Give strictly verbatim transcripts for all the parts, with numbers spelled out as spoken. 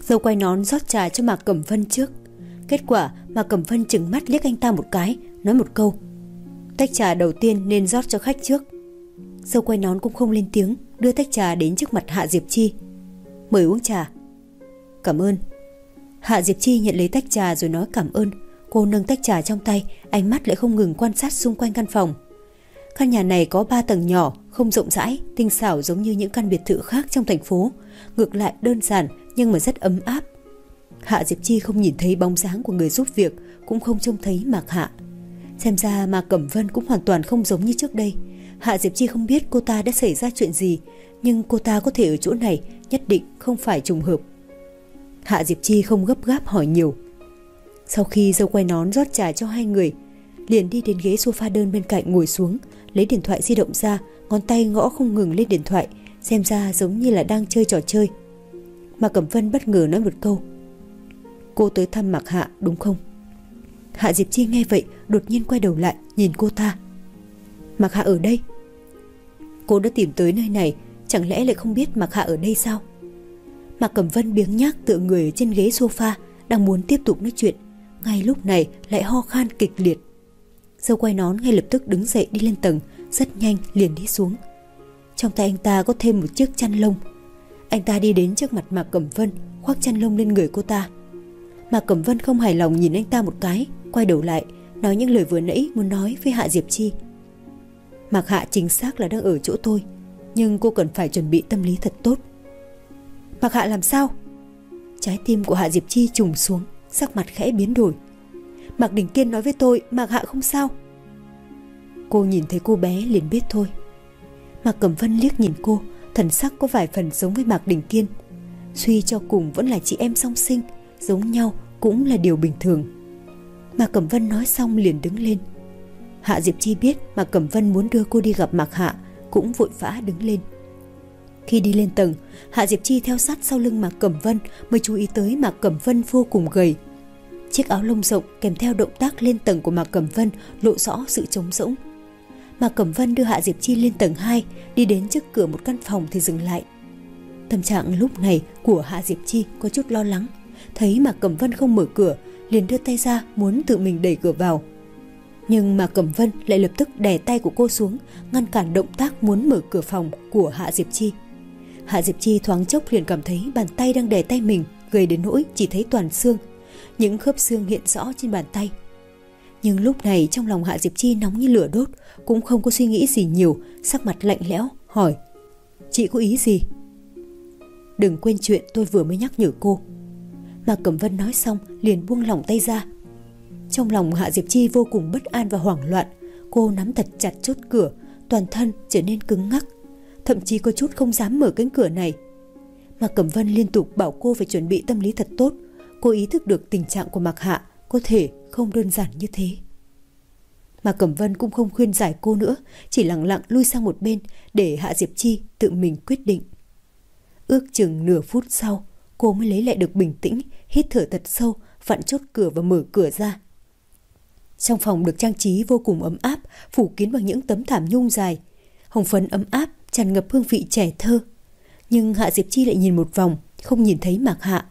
Dâu quay nón rót trà cho Mạc Cẩm Vân trước. Kết quả Mạc Cẩm Vân trừng mắt liếc anh ta một cái, nói một câu: tách trà đầu tiên nên rót cho khách trước. Dâu quay nón cũng không lên tiếng, đưa tách trà đến trước mặt Hạ Diệp Chi. Mời uống trà. Cảm ơn. Hạ Diệp Chi nhận lấy tách trà rồi nói cảm ơn. Cô nâng tách trà trong tay, ánh mắt lại không ngừng quan sát xung quanh căn phòng. Căn nhà này có ba tầng nhỏ, không rộng rãi, tinh xảo giống như những căn biệt thự khác trong thành phố. Ngược lại đơn giản nhưng mà rất ấm áp. Hạ Diệp Chi không nhìn thấy bóng dáng của người giúp việc, cũng không trông thấy Mạc Hạ. Xem ra Mạc Cẩm Vân cũng hoàn toàn không giống như trước đây. Hạ Diệp Chi không biết cô ta đã xảy ra chuyện gì, nhưng cô ta có thể ở chỗ này nhất định không phải trùng hợp. Hạ Diệp Chi không gấp gáp hỏi nhiều. Sau khi dâu quay nón rót trà cho hai người, liền đi đến ghế sofa đơn bên cạnh ngồi xuống, lấy điện thoại di động ra, ngón tay gõ không ngừng lên điện thoại, xem ra giống như là đang chơi trò chơi. Mạc Cẩm Vân bất ngờ nói một câu: cô tới thăm Mạc Hạ đúng không? Hạ Diệp Chi nghe vậy đột nhiên quay đầu lại nhìn cô ta. Mạc Hạ ở đây? Cô đã tìm tới nơi này, chẳng lẽ lại không biết Mạc Hạ ở đây sao? Mạc Cẩm Vân biếng nhác tựa người ở trên ghế sofa, đang muốn tiếp tục nói chuyện, ngay lúc này lại ho khan kịch liệt. Dâu quay nón ngay lập tức đứng dậy đi lên tầng, rất nhanh liền đi xuống. Trong tay anh ta có thêm một chiếc chăn lông. Anh ta đi đến trước mặt Mạc Cẩm Vân, khoác chăn lông lên người cô ta. Mạc Cẩm Vân không hài lòng nhìn anh ta một cái, quay đầu lại nói những lời vừa nãy muốn nói với Hạ Diệp Chi. Mạc Hạ chính xác là đang ở chỗ tôi, nhưng cô cần phải chuẩn bị tâm lý thật tốt. Mạc Hạ làm sao? Trái tim của Hạ Diệp Chi trùng xuống, sắc mặt khẽ biến đổi. Mạc Đình Kiên nói với tôi Mạc Hạ không sao. Cô nhìn thấy cô bé liền biết thôi. Mạc Cẩm Vân liếc nhìn cô, thần sắc có vài phần giống với Mạc Đình Kiên. Suy cho cùng vẫn là chị em song sinh, giống nhau cũng là điều bình thường. Mạc Cẩm Vân nói xong liền đứng lên. Hạ Diệp Chi biết Mạc Cẩm Vân muốn đưa cô đi gặp Mạc Hạ, cũng vội vã đứng lên. Khi đi lên tầng, Hạ Diệp Chi theo sát sau lưng Mạc Cẩm Vân mới chú ý tới Mạc Cẩm Vân vô cùng gầy. Chiếc áo lông rộng kèm theo động tác lên tầng của Mạc Cẩm Vân lộ rõ sự trống rỗng. Mạc Cẩm Vân đưa Hạ Diệp Chi lên tầng hai, đi đến trước cửa một căn phòng thì dừng lại. Tâm trạng lúc này của Hạ Diệp Chi có chút lo lắng, thấy Mạc Cẩm Vân không mở cửa, liền đưa tay ra muốn tự mình đẩy cửa vào. Nhưng Mạc Cẩm Vân lại lập tức đè tay của cô xuống, ngăn cản động tác muốn mở cửa phòng của Hạ Diệp Chi. Hạ Diệp Chi thoáng chốc liền cảm thấy bàn tay đang đè tay mình gầy đến nỗi chỉ thấy toàn xương, những khớp xương hiện rõ trên bàn tay. Nhưng lúc này trong lòng Hạ Diệp Chi nóng như lửa đốt, cũng không có suy nghĩ gì nhiều, sắc mặt lạnh lẽo hỏi: chị có ý gì? Đừng quên chuyện tôi vừa mới nhắc nhở cô. Mạc Cẩm Vân nói xong liền buông lỏng tay ra. Trong lòng Hạ Diệp Chi vô cùng bất an và hoảng loạn, cô nắm thật chặt chốt cửa, toàn thân trở nên cứng ngắc, thậm chí có chút không dám mở cánh cửa này. Mạc Cẩm Vân liên tục bảo cô phải chuẩn bị tâm lý thật tốt. Cô ý thức được tình trạng của Mạc Hạ có thể không đơn giản như thế. Mạc Cẩm Vân cũng không khuyên giải cô nữa, chỉ lặng lặng lui sang một bên để Hạ Diệp Chi tự mình quyết định. Ước chừng nửa phút sau, cô mới lấy lại được bình tĩnh, hít thở thật sâu, vặn chốt cửa và mở cửa ra. Trong phòng được trang trí vô cùng ấm áp, phủ kín bằng những tấm thảm nhung dài, hồng phấn ấm áp, tràn ngập hương vị trẻ thơ. Nhưng Hạ Diệp Chi lại nhìn một vòng, không nhìn thấy Mạc Hạ.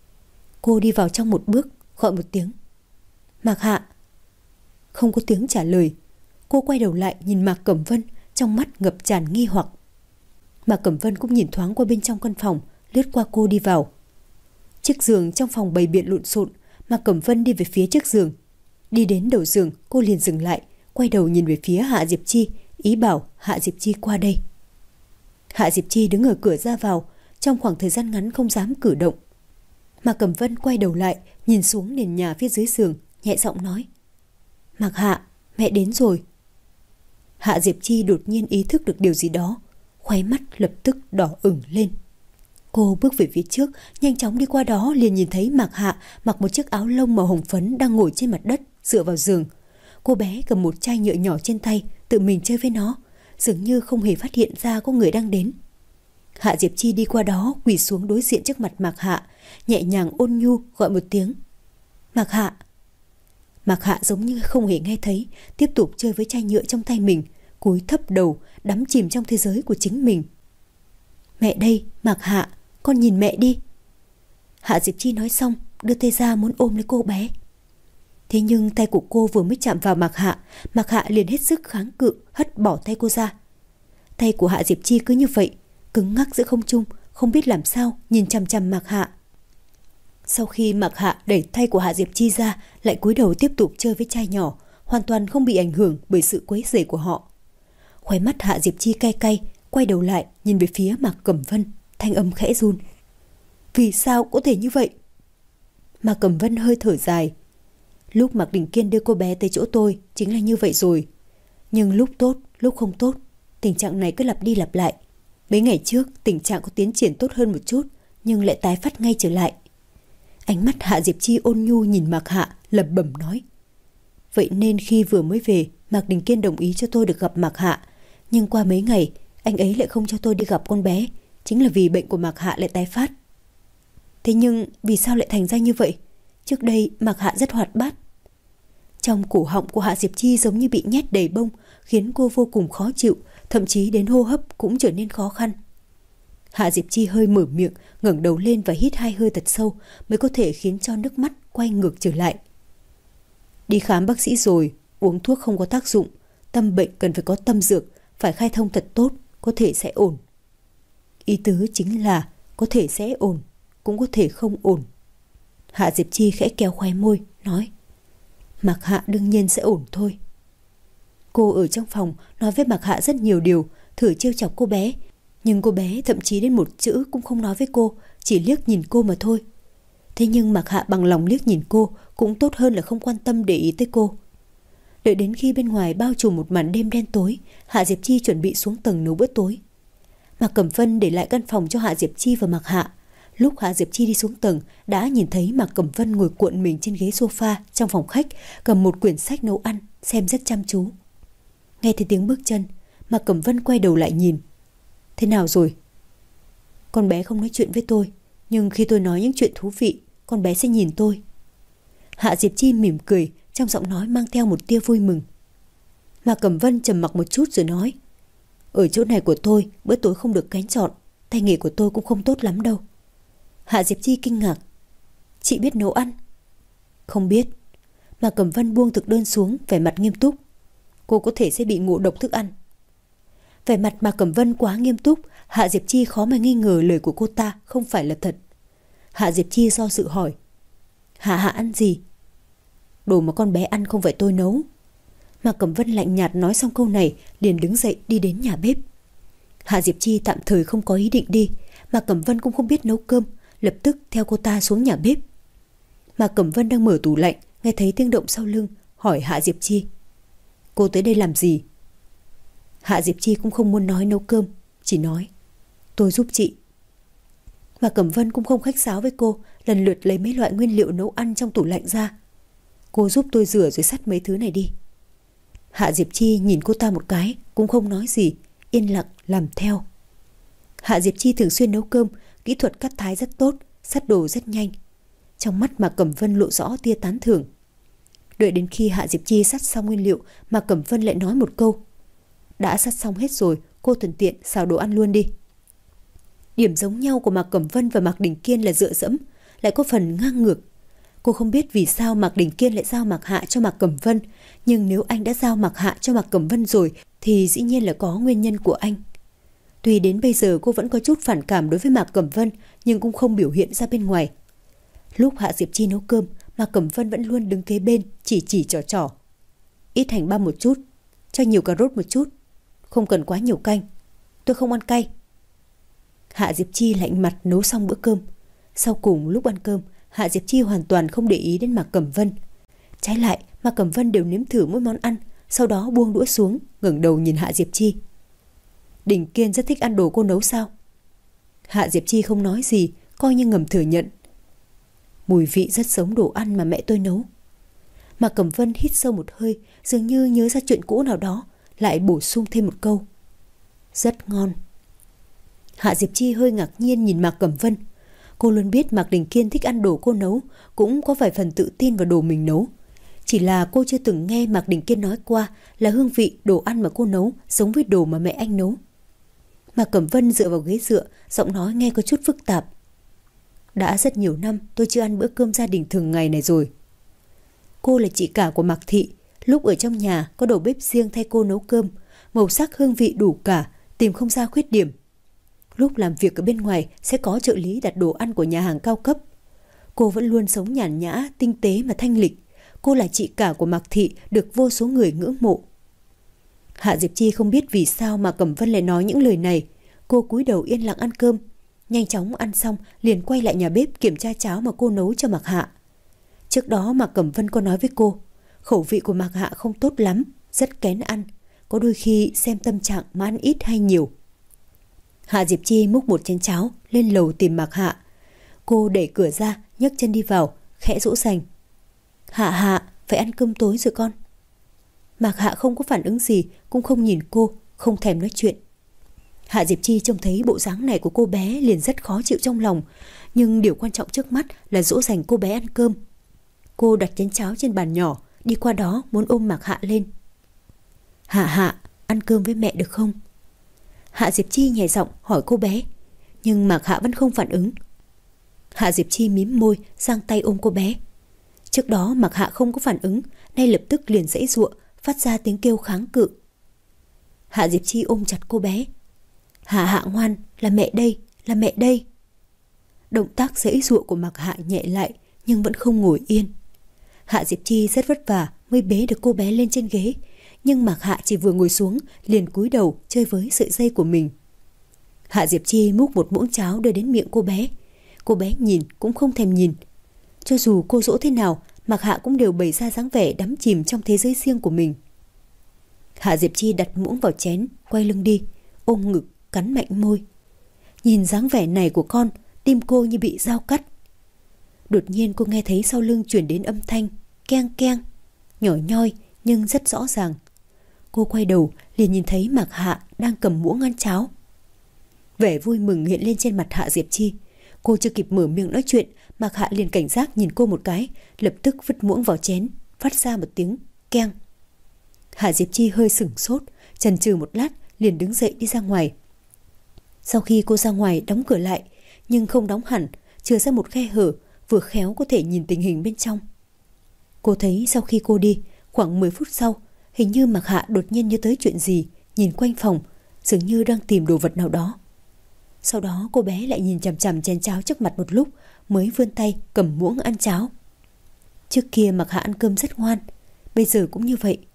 Cô đi vào trong một bước, gọi một tiếng: Mạc Hạ. Không có tiếng trả lời. Cô quay đầu lại nhìn Mạc Cẩm Vân, trong mắt ngập tràn nghi hoặc. Mạc Cẩm Vân cũng nhìn thoáng qua bên trong căn phòng, lướt qua cô đi vào. Chiếc giường trong phòng bày biện lộn xộn, Mạc Cẩm Vân đi về phía trước giường. Đi đến đầu giường, cô liền dừng lại, quay đầu nhìn về phía Hạ Diệp Chi, ý bảo Hạ Diệp Chi qua đây. Hạ Diệp Chi đứng ở cửa ra vào, trong khoảng thời gian ngắn không dám cử động. Mạc Cẩm Vân quay đầu lại, nhìn xuống nền nhà phía dưới giường, nhẹ giọng nói: Mạc Hạ, mẹ đến rồi. Hạ Diệp Chi đột nhiên ý thức được điều gì đó, khóe mắt lập tức đỏ ửng lên. Cô bước về phía trước, nhanh chóng đi qua đó liền nhìn thấy Mạc Hạ mặc một chiếc áo lông màu hồng phấn đang ngồi trên mặt đất, dựa vào giường. Cô bé cầm một chai nhựa nhỏ trên tay, tự mình chơi với nó, dường như không hề phát hiện ra có người đang đến. Hạ Diệp Chi đi qua đó, quỳ xuống đối diện trước mặt Mạc Hạ, nhẹ nhàng ôn nhu gọi một tiếng: Mạc Hạ. Mạc Hạ giống như không hề nghe thấy, tiếp tục chơi với chai nhựa trong tay mình, cúi thấp đầu, đắm chìm trong thế giới của chính mình. Mẹ đây, Mạc Hạ, con nhìn mẹ đi. Hạ Diệp Chi nói xong đưa tay ra muốn ôm lấy cô bé. Thế nhưng tay của cô vừa mới chạm vào Mạc Hạ, Mạc Hạ liền hết sức kháng cự, hất bỏ tay cô ra. Tay của Hạ Diệp Chi cứ như vậy, cứng ngắc giữa không trung, không biết làm sao nhìn chằm chằm Mạc Hạ. Sau khi Mạc Hạ đẩy tay của Hạ Diệp Chi ra, lại cúi đầu tiếp tục chơi với trai nhỏ, hoàn toàn không bị ảnh hưởng bởi sự quấy rầy của họ. Khóe mắt Hạ Diệp Chi cay cay, quay đầu lại nhìn về phía Mạc Cẩm Vân, thanh âm khẽ run. Vì sao có thể như vậy? Mạc Cẩm Vân hơi thở dài. Lúc Mạc Đình Kiên đưa cô bé tới chỗ tôi chính là như vậy rồi. Nhưng lúc tốt, lúc không tốt, tình trạng này cứ lặp đi lặp lại. Mấy ngày trước tình trạng có tiến triển tốt hơn một chút, nhưng lại tái phát ngay trở lại. Ánh mắt Hạ Diệp Chi ôn nhu nhìn Mạc Hạ, lẩm bẩm nói. Vậy nên khi vừa mới về, Mạc Đình Kiên đồng ý cho tôi được gặp Mạc Hạ. Nhưng qua mấy ngày, anh ấy lại không cho tôi đi gặp con bé, chính là vì bệnh của Mạc Hạ lại tái phát. Thế nhưng vì sao lại thành ra như vậy? Trước đây Mạc Hạ rất hoạt bát. Trong cổ họng của Hạ Diệp Chi giống như bị nhét đầy bông, khiến cô vô cùng khó chịu, thậm chí đến hô hấp cũng trở nên khó khăn. Hạ Diệp Chi hơi mở miệng, ngẩng đầu lên và hít hai hơi thật sâu mới có thể khiến cho nước mắt quay ngược trở lại. Đi khám bác sĩ rồi, uống thuốc không có tác dụng, tâm bệnh cần phải có tâm dược, phải khai thông thật tốt, có thể sẽ ổn. Ý tứ chính là có thể sẽ ổn, cũng có thể không ổn. Hạ Diệp Chi khẽ kéo khóe môi, nói. Mạc Hạ đương nhiên sẽ ổn thôi. Cô ở trong phòng nói với Mạc Hạ rất nhiều điều, thử trêu chọc cô bé. Nhưng cô bé thậm chí đến một chữ cũng không nói với cô, chỉ liếc nhìn cô mà thôi. Thế nhưng Mạc Hạ bằng lòng liếc nhìn cô, cũng tốt hơn là không quan tâm để ý tới cô. Đợi đến khi bên ngoài bao trùm một màn đêm đen tối, Hạ Diệp Chi chuẩn bị xuống tầng nấu bữa tối. Mạc Cẩm Vân để lại căn phòng cho Hạ Diệp Chi và Mạc Hạ. Lúc Hạ Diệp Chi đi xuống tầng, đã nhìn thấy Mạc Cẩm Vân ngồi cuộn mình trên ghế sofa trong phòng khách, cầm một quyển sách nấu ăn, xem rất chăm chú. Nghe thấy tiếng bước chân, Mạc Cẩm Vân quay đầu lại nhìn. Thế nào rồi? Con bé không nói chuyện với tôi, nhưng khi tôi nói những chuyện thú vị, con bé sẽ nhìn tôi. Hạ Diệp Chi mỉm cười, trong giọng nói mang theo một tia vui mừng. Mạc Cẩm Vân trầm mặc một chút rồi nói. Ở chỗ này của tôi, bữa tối không được kén chọn, tay nghề của tôi cũng không tốt lắm đâu. Hạ Diệp Chi kinh ngạc. Chị biết nấu ăn? Không biết. Mạc Cẩm Vân buông thực đơn xuống, vẻ mặt nghiêm túc. Cô có thể sẽ bị ngộ độc thức ăn. Vẻ mặt Mạc Cẩm Vân quá nghiêm túc, Hạ Diệp Chi khó mà nghi ngờ lời của cô ta không phải là thật. Hạ Diệp Chi do dự hỏi. Hạ Hạ ăn gì? Đồ mà con bé ăn không phải tôi nấu. Mạc Cẩm Vân lạnh nhạt nói xong câu này, liền đứng dậy đi đến nhà bếp. Hạ Diệp Chi tạm thời không có ý định đi, Mạc Cẩm Vân cũng không biết nấu cơm, lập tức theo cô ta xuống nhà bếp. Mạc Cẩm Vân đang mở tủ lạnh, nghe thấy tiếng động sau lưng, hỏi Hạ Diệp Chi. Cô tới đây làm gì? Hạ Diệp Chi cũng không muốn nói nấu cơm, chỉ nói. Tôi giúp chị. Mạc Cẩm Vân cũng không khách sáo với cô, lần lượt lấy mấy loại nguyên liệu nấu ăn trong tủ lạnh ra. Cô giúp tôi rửa rồi xắt mấy thứ này đi. Hạ Diệp Chi nhìn cô ta một cái, cũng không nói gì, yên lặng làm theo. Hạ Diệp Chi thường xuyên nấu cơm, kỹ thuật cắt thái rất tốt, xắt đồ rất nhanh. Trong mắt Mạc Cẩm Vân lộ rõ tia tán thưởng. Đợi đến khi Hạ Diệp Chi xắt xong nguyên liệu, Mạc Cẩm Vân lại nói một câu. Đã xắt xong hết rồi, cô thuận tiện xào đồ ăn luôn đi. Điểm giống nhau của Mạc Cẩm Vân và Mạc Đình Kiên là dựa dẫm, lại có phần ngang ngược. Cô không biết vì sao Mạc Đình Kiên lại giao Mạc Hạ cho Mạc Cẩm Vân, nhưng nếu anh đã giao Mạc Hạ cho Mạc Cẩm Vân rồi thì dĩ nhiên là có nguyên nhân của anh. Tuy đến bây giờ cô vẫn có chút phản cảm đối với Mạc Cẩm Vân, nhưng cũng không biểu hiện ra bên ngoài. Lúc Hạ Diệp Chi nấu cơm, Mạc Cẩm Vân vẫn luôn đứng kế bên, chỉ chỉ trò trò. Ít hành băm một chút, cho nhiều cà rốt một chút, không cần quá nhiều canh, tôi không ăn cay. Hạ Diệp Chi lạnh mặt nấu xong bữa cơm. Sau cùng lúc ăn cơm, Hạ Diệp Chi hoàn toàn không để ý đến Mạc Cẩm Vân. Trái lại, Mạc Cẩm Vân đều nếm thử mỗi món ăn, sau đó buông đũa xuống, ngẩng đầu nhìn Hạ Diệp Chi. Đình Kiên rất thích ăn đồ cô nấu sao? Hạ Diệp Chi không nói gì, coi như ngầm thừa nhận. Mùi vị rất giống đồ ăn mà mẹ tôi nấu. Mạc Cẩm Vân hít sâu một hơi, dường như nhớ ra chuyện cũ nào đó, lại bổ sung thêm một câu. Rất ngon. Hạ Diệp Chi hơi ngạc nhiên nhìn Mạc Cẩm Vân. Cô luôn biết Mạc Đình Kiên thích ăn đồ cô nấu, cũng có vài phần tự tin vào đồ mình nấu. Chỉ là cô chưa từng nghe Mạc Đình Kiên nói qua là hương vị đồ ăn mà cô nấu giống với đồ mà mẹ anh nấu. Mạc Cẩm Vân dựa vào ghế dựa, giọng nói nghe có chút phức tạp. Đã rất nhiều năm tôi chưa ăn bữa cơm gia đình thường ngày này rồi. Cô là chị cả của Mạc Thị. Lúc ở trong nhà có đầu bếp riêng thay cô nấu cơm, màu sắc hương vị đủ cả, tìm không ra khuyết điểm. Lúc làm việc ở bên ngoài sẽ có trợ lý đặt đồ ăn của nhà hàng cao cấp. Cô vẫn luôn sống nhàn nhã, tinh tế mà thanh lịch. Cô là chị cả của Mạc Thị, được vô số người ngưỡng mộ. Hạ Diệp Chi không biết vì sao mà Cẩm Vân lại nói những lời này. Cô cúi đầu yên lặng ăn cơm. Nhanh chóng ăn xong liền quay lại nhà bếp kiểm tra cháo mà cô nấu cho Mạc Hạ. Trước đó Mạc Cẩm Vân có nói với cô, khẩu vị của Mạc Hạ không tốt lắm, rất kén ăn, có đôi khi xem tâm trạng mà ăn ít hay nhiều. Hạ Diệp Chi múc một chén cháo lên lầu tìm Mạc Hạ. Cô đẩy cửa ra, nhấc chân đi vào, khẽ dỗ dành. Hạ Hạ, phải ăn cơm tối rồi con. Mạc Hạ không có phản ứng gì, cũng không nhìn cô, không thèm nói chuyện. Hạ Diệp Chi trông thấy bộ dáng này của cô bé liền rất khó chịu trong lòng, nhưng điều quan trọng trước mắt là dỗ dành cô bé ăn cơm. Cô đặt chén cháo trên bàn nhỏ, đi qua đó muốn ôm Mạc Hạ lên. Hạ Hạ, ăn cơm với mẹ được không? Hạ Diệp Chi nhẹ giọng hỏi cô bé, nhưng Mạc Hạ vẫn không phản ứng. Hạ Diệp Chi mím môi, giang tay ôm cô bé. Trước đó Mạc Hạ không có phản ứng, nay lập tức liền giãy giụa, phát ra tiếng kêu kháng cự. Hạ Diệp Chi ôm chặt cô bé. Hạ Hạ ngoan, là mẹ đây, là mẹ đây. Động tác giãy giụa của Mạc Hạ nhẹ lại, nhưng vẫn không ngồi yên. Hạ Diệp Chi rất vất vả mới bế được cô bé lên trên ghế, nhưng Mạc Hạ chỉ vừa ngồi xuống liền cúi đầu chơi với sợi dây của mình. Hạ Diệp Chi múc một muỗng cháo đưa đến miệng cô bé. Cô bé nhìn cũng không thèm nhìn. Cho dù cô dỗ thế nào, Mạc Hạ cũng đều bày ra dáng vẻ đắm chìm trong thế giới riêng của mình. Hạ Diệp Chi đặt muỗng vào chén, quay lưng đi, ôm ngực, cắn mạnh môi. Nhìn dáng vẻ này của con, tim cô như bị dao cắt. Đột nhiên cô nghe thấy sau lưng chuyển đến âm thanh keng keng, nhỏ nhoi nhưng rất rõ ràng. Cô quay đầu liền nhìn thấy Mạc Hạ đang cầm muỗng ăn cháo. Vẻ vui mừng hiện lên trên mặt Hạ Diệp Chi. Cô chưa kịp mở miệng nói chuyện, Mạc Hạ liền cảnh giác nhìn cô một cái, lập tức vứt muỗng vào chén, phát ra một tiếng keng. Hạ Diệp Chi hơi sửng sốt, chần chừ một lát liền đứng dậy đi ra ngoài. Sau khi cô ra ngoài đóng cửa lại, nhưng không đóng hẳn, chừa ra một khe hở, vừa khéo có thể nhìn tình hình bên trong. Cô thấy sau khi cô đi, khoảng mười phút sau, hình như Mạc Hạ đột nhiên nhớ tới chuyện gì, nhìn quanh phòng, dường như đang tìm đồ vật nào đó. Sau đó cô bé lại nhìn chằm chằm chén cháo trước mặt một lúc, mới vươn tay cầm muỗng ăn cháo. Trước kia Mạc Hạ ăn cơm rất ngoan, bây giờ cũng như vậy.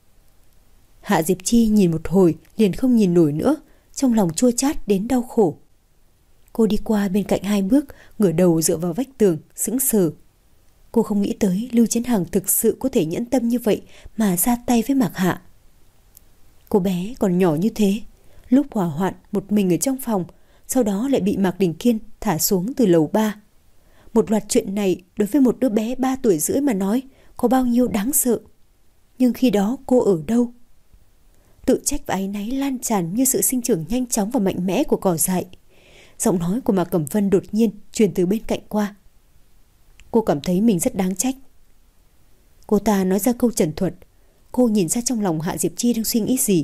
Hạ Diệp Chi nhìn một hồi liền không nhìn nổi nữa, trong lòng chua chát đến đau khổ. Cô đi qua bên cạnh hai bước, ngửa đầu dựa vào vách tường, sững sờ. Cô không nghĩ tới Lưu Chiến Hằng thực sự có thể nhẫn tâm như vậy mà ra tay với Mạc Hạ. Cô bé còn nhỏ như thế, lúc hỏa hoạn một mình ở trong phòng, sau đó lại bị Mạc Đình Kiên thả xuống từ lầu ba. Một loạt chuyện này đối với một đứa bé ba tuổi rưỡi mà nói có bao nhiêu đáng sợ. Nhưng khi đó cô ở đâu? Tự trách và áy náy lan tràn như sự sinh trưởng nhanh chóng và mạnh mẽ của cỏ dại. Giọng nói của Mạc Cẩm Vân đột nhiên truyền từ bên cạnh qua. Cô cảm thấy mình rất đáng trách. Cô ta nói ra câu trần thuật. Cô nhìn ra trong lòng Hạ Diệp Chi đang suy nghĩ gì.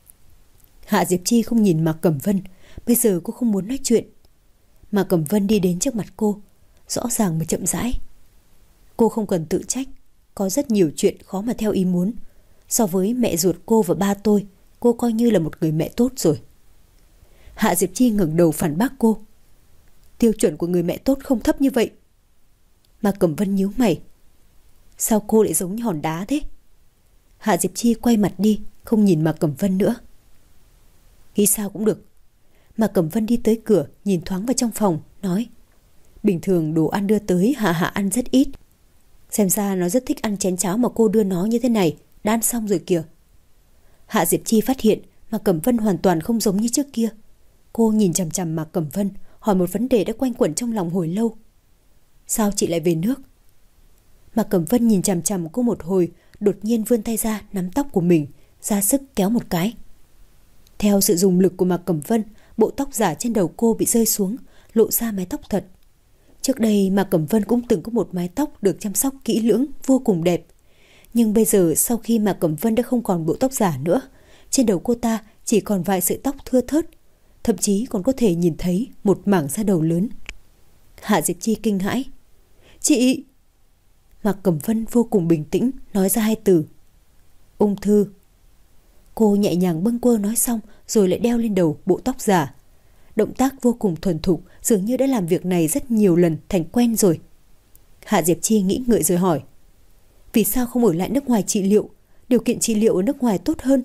Hạ Diệp Chi không nhìn Mạc Cẩm Vân. Bây giờ cô không muốn nói chuyện. Mạc Cẩm Vân đi đến trước mặt cô, rõ ràng mà chậm rãi. Cô không cần tự trách. Có rất nhiều chuyện khó mà theo ý muốn. So với mẹ ruột cô và ba tôi, cô coi như là một người mẹ tốt rồi. Hạ Diệp Chi ngẩng đầu phản bác cô. Tiêu chuẩn của người mẹ tốt không thấp như vậy. Mạc Cẩm Vân nhíu mày. Sao cô lại giống như hòn đá thế? Hạ Diệp Chi quay mặt đi, không nhìn Mạc Cẩm Vân nữa. Nghĩ sao cũng được. Mạc Cẩm Vân đi tới cửa, nhìn thoáng vào trong phòng, nói. Bình thường đồ ăn đưa tới Hạ Hạ ăn rất ít. Xem ra nó rất thích ăn chén cháo mà cô đưa nó như thế này, đã ăn xong rồi kìa. Hạ Diệp Chi phát hiện Mạc Cẩm Vân hoàn toàn không giống như trước kia. Cô nhìn chằm chằm Mạc Cẩm Vân, hỏi một vấn đề đã quanh quẩn trong lòng hồi lâu. Sao chị lại về nước? Mạc Cẩm Vân nhìn chằm chằm cô một hồi, đột nhiên vươn tay ra nắm tóc của mình, ra sức kéo một cái. Theo sự dùng lực của Mạc Cẩm Vân, bộ tóc giả trên đầu cô bị rơi xuống, lộ ra mái tóc thật. Trước đây Mạc Cẩm Vân cũng từng có một mái tóc được chăm sóc kỹ lưỡng, vô cùng đẹp. Nhưng bây giờ sau khi Mạc Cẩm Vân đã không còn bộ tóc giả nữa, trên đầu cô ta chỉ còn vài sợi tóc thưa thớt, thậm chí còn có thể nhìn thấy một mảng da đầu lớn. Hạ Diệp Chi kinh hãi. Chị! Mạc Cẩm Vân vô cùng bình tĩnh nói ra hai từ. Ung thư. Cô nhẹ nhàng bâng quơ nói xong rồi lại đeo lên đầu bộ tóc giả. Động tác vô cùng thuần thục, dường như đã làm việc này rất nhiều lần thành quen rồi. Hạ Diệp Chi nghĩ ngợi rồi hỏi. Vì sao không ở lại nước ngoài trị liệu? Điều kiện trị liệu ở nước ngoài tốt hơn.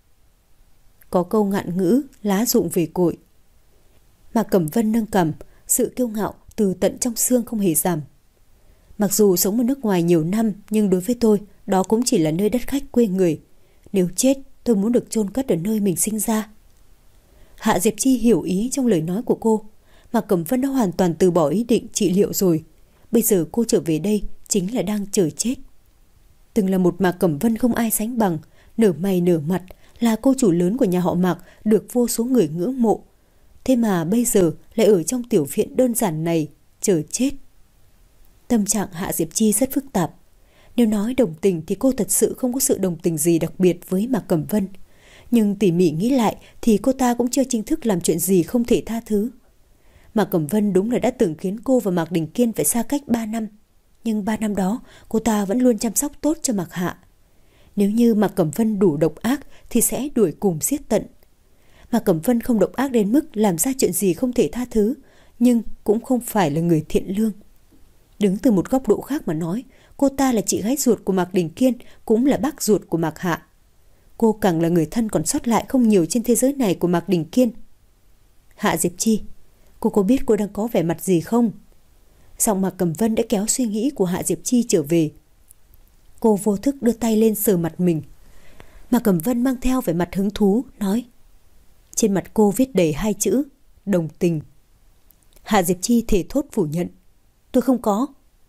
Có câu ngạn ngữ lá rụng về cội. Mạc Cẩm Vân nâng cằm, sự kiêu ngạo từ tận trong xương không hề giảm. Mặc dù sống ở nước ngoài nhiều năm, nhưng đối với tôi, đó cũng chỉ là nơi đất khách quê người. Nếu chết, tôi muốn được chôn cất ở nơi mình sinh ra. Hạ Diệp Chi hiểu ý trong lời nói của cô. Mạc Cẩm Vân đã hoàn toàn từ bỏ ý định trị liệu rồi. Bây giờ cô trở về đây chính là đang chờ chết. Từng là một Mạc Cẩm Vân không ai sánh bằng, nở mày nở mặt, là cô chủ lớn của nhà họ Mạc, được vô số người ngưỡng mộ. Thế mà bây giờ lại ở trong tiểu viện đơn giản này, chờ chết. Tâm trạng Hạ Diệp Chi rất phức tạp. Nếu nói đồng tình thì cô thật sự không có sự đồng tình gì đặc biệt với Mạc Cẩm Vân. Nhưng tỉ mỉ nghĩ lại thì cô ta cũng chưa chính thức làm chuyện gì không thể tha thứ. Mạc Cẩm Vân đúng là đã từng khiến cô và Mạc Đình Kiên phải xa cách ba năm. Nhưng ba năm đó cô ta vẫn luôn chăm sóc tốt cho Mạc Hạ. Nếu như Mạc Cẩm Vân đủ độc ác thì sẽ đuổi cùng giết tận. Mạc Cẩm Vân không độc ác đến mức làm ra chuyện gì không thể tha thứ, nhưng cũng không phải là người thiện lương. Đứng từ một góc độ khác mà nói, cô ta là chị gái ruột của Mạc Đình Kiên, cũng là bác ruột của Mạc Hạ. Cô càng là người thân còn sót lại không nhiều trên thế giới này của Mạc Đình Kiên. Hạ Diệp Chi, cô có biết cô đang có vẻ mặt gì không? Giọng Mạc Cẩm Vân đã kéo suy nghĩ của Hạ Diệp Chi trở về. Cô vô thức đưa tay lên sờ mặt mình. Mạc Cẩm Vân mang theo vẻ mặt hứng thú, nói. Trên mặt cô viết đầy hai chữ, đồng tình. Hạ Diệp Chi thề thốt phủ nhận. Tôi không có.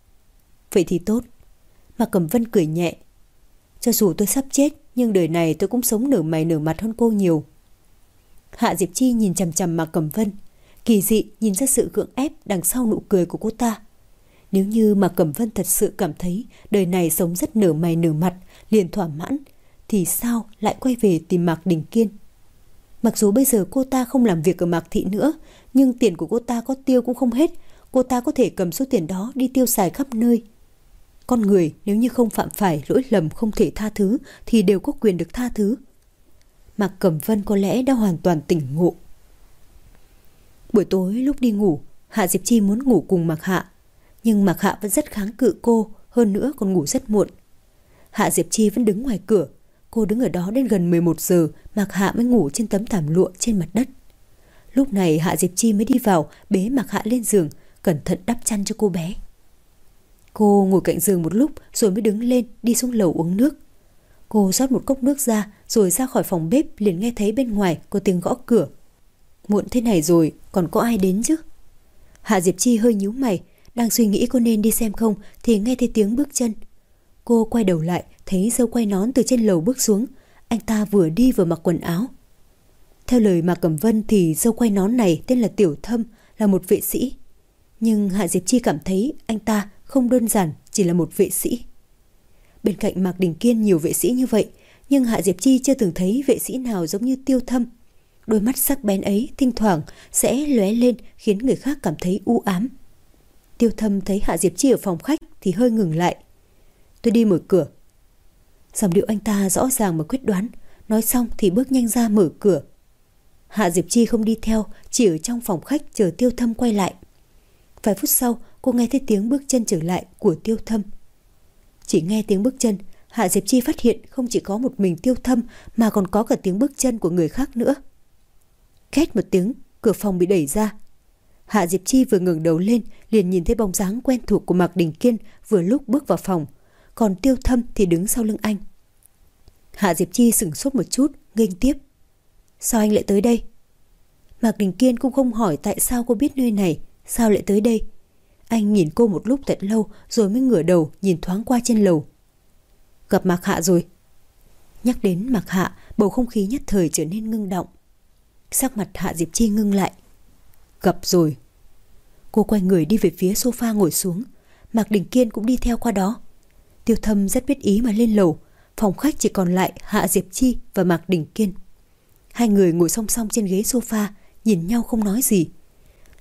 Vậy thì tốt. Mạc Cẩm Vân cười nhẹ. Cho dù tôi sắp chết, nhưng đời này tôi cũng sống nở mày nở mặt hơn cô nhiều. Hạ Diệp Chi nhìn chằm chằm Mạc Cẩm Vân, kỳ dị nhìn ra sự gượng ép đằng sau nụ cười của cô ta. Nếu như Mạc Cẩm Vân thật sự cảm thấy đời này sống rất nở mày nở mặt, liền thỏa mãn, thì sao lại quay về tìm Mạc Đình Kiên? Mặc dù bây giờ cô ta không làm việc ở Mạc Thị nữa, nhưng tiền của cô ta có tiêu cũng không hết. Cô ta có thể cầm số tiền đó đi tiêu xài khắp nơi. Con người nếu như không phạm phải lỗi lầm không thể tha thứ thì đều có quyền được tha thứ. Mạc Cẩm Vân có lẽ đã hoàn toàn tỉnh ngộ. Buổi tối lúc đi ngủ, Hạ Diệp Chi muốn ngủ cùng Mạc Hạ, nhưng Mạc Hạ vẫn rất kháng cự cô, hơn nữa còn ngủ rất muộn. Hạ Diệp Chi vẫn đứng ngoài cửa. Cô đứng ở đó đến gần mười một giờ, Mạc Hạ mới ngủ trên tấm thảm lụa trên mặt đất. Lúc này Hạ Diệp Chi mới đi vào, bế Mạc Hạ lên giường, cẩn thận đắp chăn cho cô bé. Cô ngồi cạnh giường một lúc rồi mới đứng lên đi xuống lầu uống nước. Cô rót một cốc nước ra rồi ra khỏi phòng bếp, liền nghe thấy bên ngoài có tiếng gõ cửa. Muộn thế này rồi còn có ai đến chứ? Hạ Diệp Chi hơi nhíu mày, đang suy nghĩ có nên đi xem không thì nghe thấy tiếng bước chân. Cô quay đầu lại thấy Dâu Quay Nón từ trên lầu bước xuống. Anh ta vừa đi vừa mặc quần áo. Theo lời Mạc Cẩm Vân thì Dâu Quay Nón này tên là Tiểu Thâm, là một vệ sĩ. Nhưng Hạ Diệp Chi cảm thấy anh ta không đơn giản chỉ là một vệ sĩ. Bên cạnh Mạc Đình Kiên nhiều vệ sĩ như vậy, nhưng Hạ Diệp Chi chưa từng thấy vệ sĩ nào giống như Tiêu Thâm. Đôi mắt sắc bén ấy thỉnh thoảng sẽ lóe lên khiến người khác cảm thấy u ám. Tiêu Thâm thấy Hạ Diệp Chi ở phòng khách thì hơi ngừng lại. Tôi đi mở cửa. Giọng điệu anh ta rõ ràng mà quyết đoán. Nói xong thì bước nhanh ra mở cửa. Hạ Diệp Chi không đi theo, chỉ ở trong phòng khách chờ Tiêu Thâm quay lại. Vài phút sau cô nghe thấy tiếng bước chân trở lại của Tiêu Thâm. Chỉ nghe tiếng bước chân, Hạ Diệp Chi phát hiện không chỉ có một mình Tiêu Thâm mà còn có cả tiếng bước chân của người khác nữa. Két một tiếng, cửa phòng bị đẩy ra. Hạ Diệp Chi vừa ngẩng đầu lên liền nhìn thấy bóng dáng quen thuộc của Mạc Đình Kiên vừa lúc bước vào phòng, còn Tiêu Thâm thì đứng sau lưng anh. Hạ Diệp Chi sửng sốt một chút, nghênh tiếp. Sao anh lại tới đây? Mạc Đình Kiên cũng không hỏi tại sao cô biết nơi này, sao lại tới đây. Anh nhìn cô một lúc thật lâu rồi mới ngửa đầu nhìn thoáng qua trên lầu. Gặp Mạc Hạ rồi. Nhắc đến Mạc Hạ, bầu không khí nhất thời trở nên ngưng động. Sắc mặt Hạ Diệp Chi ngưng lại. Gặp rồi. Cô quay người đi về phía sofa ngồi xuống. Mạc Đình Kiên cũng đi theo qua đó. Tiêu Thâm rất biết ý mà lên lầu. Phòng khách chỉ còn lại Hạ Diệp Chi và Mạc Đình Kiên. Hai người ngồi song song trên ghế sofa, nhìn nhau không nói gì.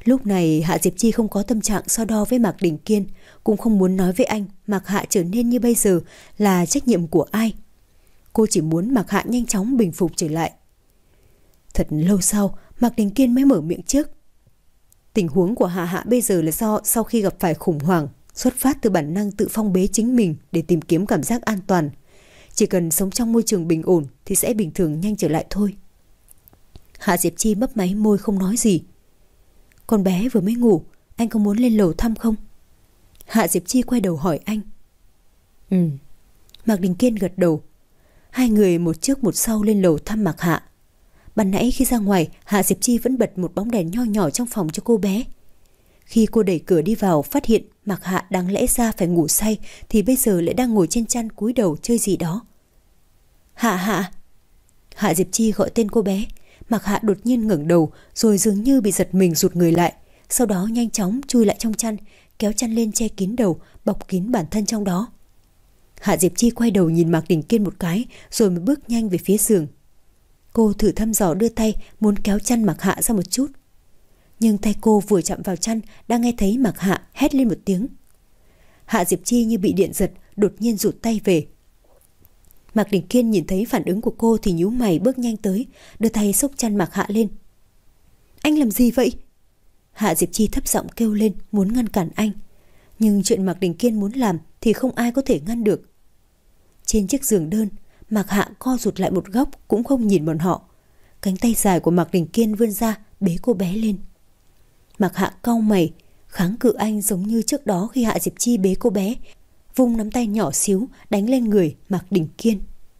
Lúc này Hạ Diệp Chi không có tâm trạng so đo với Mạc Đình Kiên, cũng không muốn nói với anh Mạc Hạ trở nên như bây giờ là trách nhiệm của ai. Cô chỉ muốn Mạc Hạ nhanh chóng bình phục trở lại. Thật lâu sau, Mạc Đình Kiên mới mở miệng trước. Tình huống của Hạ Hạ bây giờ là do sau khi gặp phải khủng hoảng, xuất phát từ bản năng tự phong bế chính mình để tìm kiếm cảm giác an toàn. Chỉ cần sống trong môi trường bình ổn thì sẽ bình thường nhanh trở lại thôi. Hạ Diệp Chi mấp máy môi không nói gì. Con bé vừa mới ngủ, anh có muốn lên lầu thăm không? Hạ Diệp Chi quay đầu hỏi anh. Ừ. Mạc Đình Kiên gật đầu. Hai người một trước một sau lên lầu thăm Mạc Hạ. Ban nãy khi ra ngoài, Hạ Diệp Chi vẫn bật một bóng đèn nho nhỏ trong phòng cho cô bé. Khi cô đẩy cửa đi vào, phát hiện Mạc Hạ đáng lẽ ra phải ngủ say thì bây giờ lại đang ngồi trên chăn cúi đầu chơi gì đó. Hạ Hạ. Hạ Diệp Chi gọi tên cô bé. Mạc Hạ đột nhiên ngẩng đầu, rồi dường như bị giật mình rụt người lại, sau đó nhanh chóng chui lại trong chăn, kéo chăn lên che kín đầu, bọc kín bản thân trong đó. Hạ Diệp Chi quay đầu nhìn Mạc Đình Kiên một cái, rồi mới bước nhanh về phía giường. Cô thử thăm dò đưa tay muốn kéo chăn Mạc Hạ ra một chút, nhưng tay cô vừa chạm vào chăn đã nghe thấy Mạc Hạ hét lên một tiếng. Hạ Diệp Chi như bị điện giật, đột nhiên rụt tay về. Mạc Đình Kiên nhìn thấy phản ứng của cô thì nhíu mày bước nhanh tới, đưa tay xốc chăn Mạc Hạ lên. Anh làm gì vậy? Hạ Diệp Chi thấp giọng kêu lên muốn ngăn cản anh, nhưng chuyện Mạc Đình Kiên muốn làm thì không ai có thể ngăn được. Trên chiếc giường đơn, Mạc Hạ co rụt lại một góc cũng không nhìn bọn họ. Cánh tay dài của Mạc Đình Kiên vươn ra bế cô bé lên. Mạc Hạ cau mày, kháng cự anh giống như trước đó khi Hạ Diệp Chi bế cô bé, vung nắm tay nhỏ xíu đánh lên người Mạc Đình Kiên.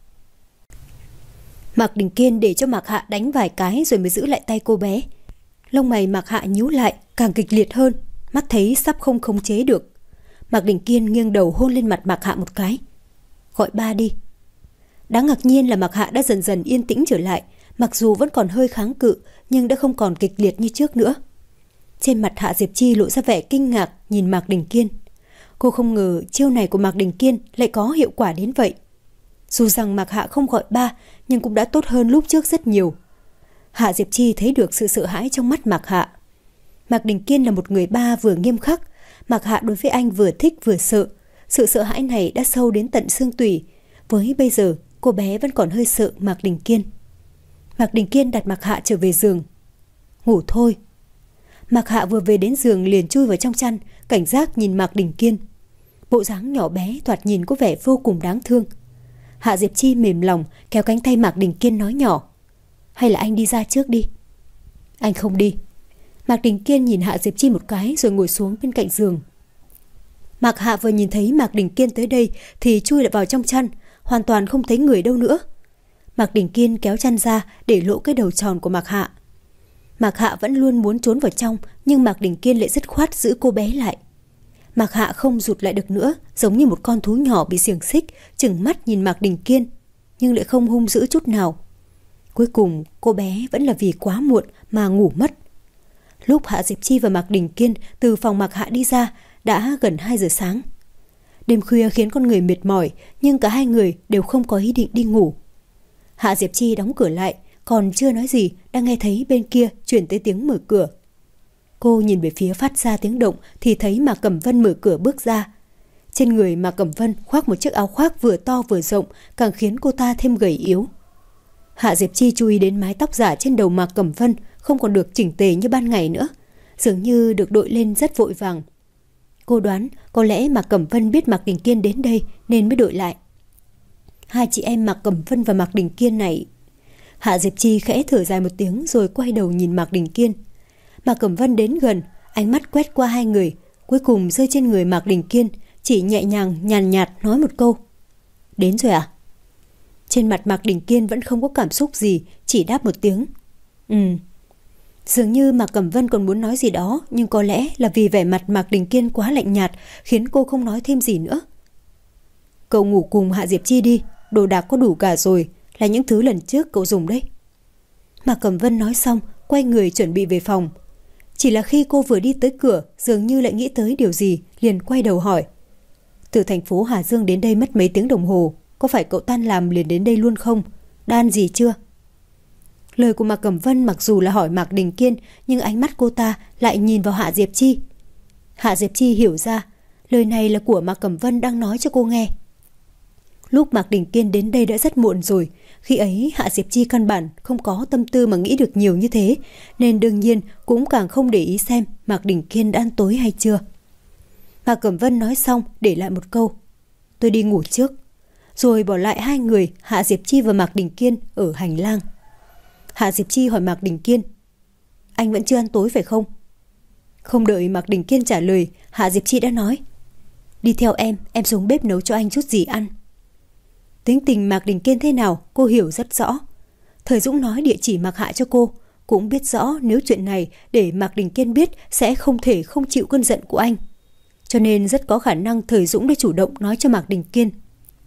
Mạc Đình Kiên để cho Mạc Hạ đánh vài cái rồi mới giữ lại tay cô bé. Lông mày Mạc Hạ nhíu lại càng kịch liệt hơn, mắt thấy sắp không khống chế được. Mạc Đình Kiên nghiêng đầu hôn lên mặt Mạc Hạ một cái. Gọi ba đi. Đáng ngạc nhiên là Mạc Hạ đã dần dần yên tĩnh trở lại, mặc dù vẫn còn hơi kháng cự nhưng đã không còn kịch liệt như trước nữa. Trên mặt Hạ Diệp Chi lộ ra vẻ kinh ngạc nhìn Mạc Đình Kiên. Cô không ngờ chiêu này của Mạc Đình Kiên lại có hiệu quả đến vậy. Dù rằng Mạc Hạ không gọi ba nhưng cũng đã tốt hơn lúc trước rất nhiều. Hạ Diệp Chi thấy được sự sợ hãi trong mắt Mạc Hạ. Mạc Đình Kiên là một người ba vừa nghiêm khắc, Mạc Hạ đối với anh vừa thích vừa sợ. Sự sợ hãi này đã sâu đến tận xương tủy. Với bây giờ cô bé vẫn còn hơi sợ Mạc Đình Kiên. Mạc Đình Kiên đặt Mạc Hạ trở về giường. Ngủ thôi. Mạc Hạ vừa về đến giường liền chui vào trong chăn, cảnh giác nhìn Mạc Đình Kiên. Bộ dáng nhỏ bé thoạt nhìn có vẻ vô cùng đáng thương. Hạ Diệp Chi mềm lòng kéo cánh tay Mạc Đình Kiên nói nhỏ. Hay là anh đi ra trước đi. Anh không đi. Mạc Đình Kiên nhìn Hạ Diệp Chi một cái rồi ngồi xuống bên cạnh giường. Mạc Hạ vừa nhìn thấy Mạc Đình Kiên tới đây thì chui lại vào trong chăn, hoàn toàn không thấy người đâu nữa. Mạc Đình Kiên kéo chăn ra để lộ cái đầu tròn của Mạc Hạ. Mạc Hạ vẫn luôn muốn trốn vào trong, nhưng Mạc Đình Kiên lại dứt khoát giữ cô bé lại. Mạc Hạ không rụt lại được nữa, giống như một con thú nhỏ bị xiềng xích, trừng mắt nhìn Mạc Đình Kiên, nhưng lại không hung dữ chút nào. Cuối cùng cô bé vẫn là vì quá muộn mà ngủ mất. Lúc Hạ Diệp Chi và Mạc Đình Kiên từ phòng Mạc Hạ đi ra đã gần hai giờ sáng. Đêm khuya khiến con người mệt mỏi, nhưng cả hai người đều không có ý định đi ngủ. Hạ Diệp Chi đóng cửa lại, còn chưa nói gì đang nghe thấy bên kia chuyển tới tiếng mở cửa. Cô nhìn về phía phát ra tiếng động thì thấy Mạc Cẩm Vân mở cửa bước ra. Trên người Mạc Cẩm Vân khoác một chiếc áo khoác vừa to vừa rộng, càng khiến cô ta thêm gầy yếu. Hạ Diệp Chi chú ý đến mái tóc giả trên đầu Mạc Cẩm Vân không còn được chỉnh tề như ban ngày nữa, dường như được đội lên rất vội vàng. Cô đoán có lẽ Mạc Cẩm Vân biết Mạc Đình Kiên đến đây nên mới đội lại. Hai chị em Mạc Cẩm Vân và Mạc Đình Kiên này. Hạ Diệp Chi khẽ thở dài một tiếng rồi quay đầu nhìn Mạc Đình Kiên. Mạc Cẩm Vân đến gần, ánh mắt quét qua hai người, cuối cùng rơi trên người Mạc Đình Kiên, chỉ nhẹ nhàng nhàn nhạt nói một câu. Đến rồi à? Trên mặt Mạc Đình Kiên vẫn không có cảm xúc gì, chỉ đáp một tiếng. Ừ. Dường như Mạc Cẩm Vân còn muốn nói gì đó, nhưng có lẽ là vì vẻ mặt Mạc Đình Kiên quá lạnh nhạt khiến cô không nói thêm gì nữa. Cậu ngủ cùng Hạ Diệp Chi đi, đồ đạc có đủ cả rồi, là những thứ lần trước cậu dùng đấy. Mạc Cẩm Vân nói xong, quay người chuẩn bị về phòng. Chỉ là khi cô vừa đi tới cửa, dường như lại nghĩ tới điều gì, liền quay đầu hỏi. Từ thành phố Hà Dương đến đây mất mấy tiếng đồng hồ, có phải cậu tan làm liền đến đây luôn không? Đã ăn gì chưa? Lời của Mạc Cẩm Vân mặc dù là hỏi Mạc Đình Kiên, nhưng ánh mắt cô ta lại nhìn vào Hạ Diệp Chi. Hạ Diệp Chi hiểu ra, lời này là của Mạc Cẩm Vân đang nói cho cô nghe. Lúc Mạc Đình Kiên đến đây đã rất muộn rồi, khi ấy Hạ Diệp Chi căn bản không có tâm tư mà nghĩ được nhiều như thế, nên đương nhiên cũng càng không để ý xem Mạc Đình Kiên đã ăn tối hay chưa. Mạc Cẩm Vân nói xong để lại một câu: tôi đi ngủ trước, rồi bỏ lại hai người Hạ Diệp Chi và Mạc Đình Kiên ở hành lang. Hạ Diệp Chi hỏi Mạc Đình Kiên: anh vẫn chưa ăn tối phải không? Không đợi Mạc Đình Kiên trả lời, Hạ Diệp Chi đã nói: đi theo em, em xuống bếp nấu cho anh chút gì ăn. Tính tình Mạc Đình Kiên thế nào cô hiểu rất rõ. Thời Dũng nói địa chỉ Mạc Hạ cho cô, cũng biết rõ nếu chuyện này để Mạc Đình Kiên biết sẽ không thể không chịu cơn giận của anh. Cho nên rất có khả năng Thời Dũng đã chủ động nói cho Mạc Đình Kiên.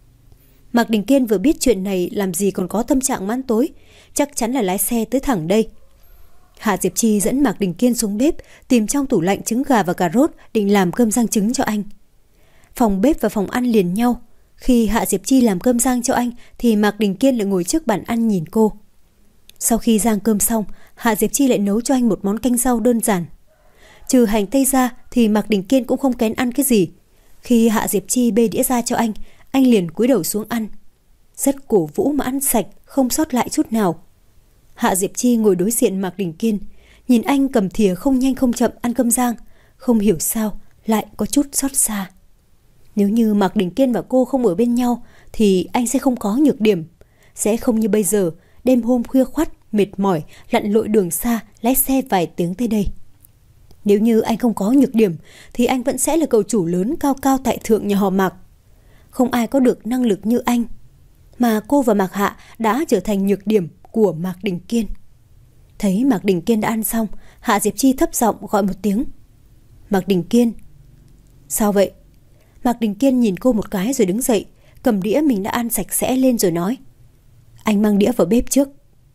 Mạc Đình Kiên vừa biết chuyện này làm gì còn có tâm trạng mãn tối, chắc chắn là lái xe tới thẳng đây. Hạ Diệp Chi dẫn Mạc Đình Kiên xuống bếp, tìm trong tủ lạnh trứng gà và cà rốt định làm cơm rang trứng cho anh. Phòng bếp và phòng ăn liền nhau. Khi Hạ Diệp Chi làm cơm rang cho anh thì Mạc Đình Kiên lại ngồi trước bàn ăn nhìn cô. Sau khi rang cơm xong, Hạ Diệp Chi lại nấu cho anh một món canh rau đơn giản. Trừ hành tây ra thì Mạc Đình Kiên cũng không kén ăn cái gì. Khi Hạ Diệp Chi bê đĩa ra cho anh, anh liền cúi đầu xuống ăn. Rất cổ vũ mà ăn sạch, không sót lại chút nào. Hạ Diệp Chi ngồi đối diện Mạc Đình Kiên, nhìn anh cầm thìa không nhanh không chậm ăn cơm rang, không hiểu sao lại có chút xót xa. Nếu như Mạc Đình Kiên và cô không ở bên nhau thì anh sẽ không có nhược điểm, sẽ không như bây giờ đêm hôm khuya khoắt mệt mỏi lặn lội đường xa lái xe vài tiếng tới đây. Nếu như anh không có nhược điểm thì anh vẫn sẽ là cậu chủ lớn cao cao tại thượng nhà họ Mạc. Không ai có được năng lực như anh, mà cô và Mạc Hạ đã trở thành nhược điểm của Mạc Đình Kiên. Thấy Mạc Đình Kiên đã ăn xong, Hạ Diệp Chi thấp giọng gọi một tiếng: Mạc Đình Kiên. Sao vậy? Mạc Đình Kiên nhìn cô một cái rồi đứng dậy, cầm đĩa mình đã ăn sạch sẽ lên rồi nói: anh mang đĩa vào bếp trước.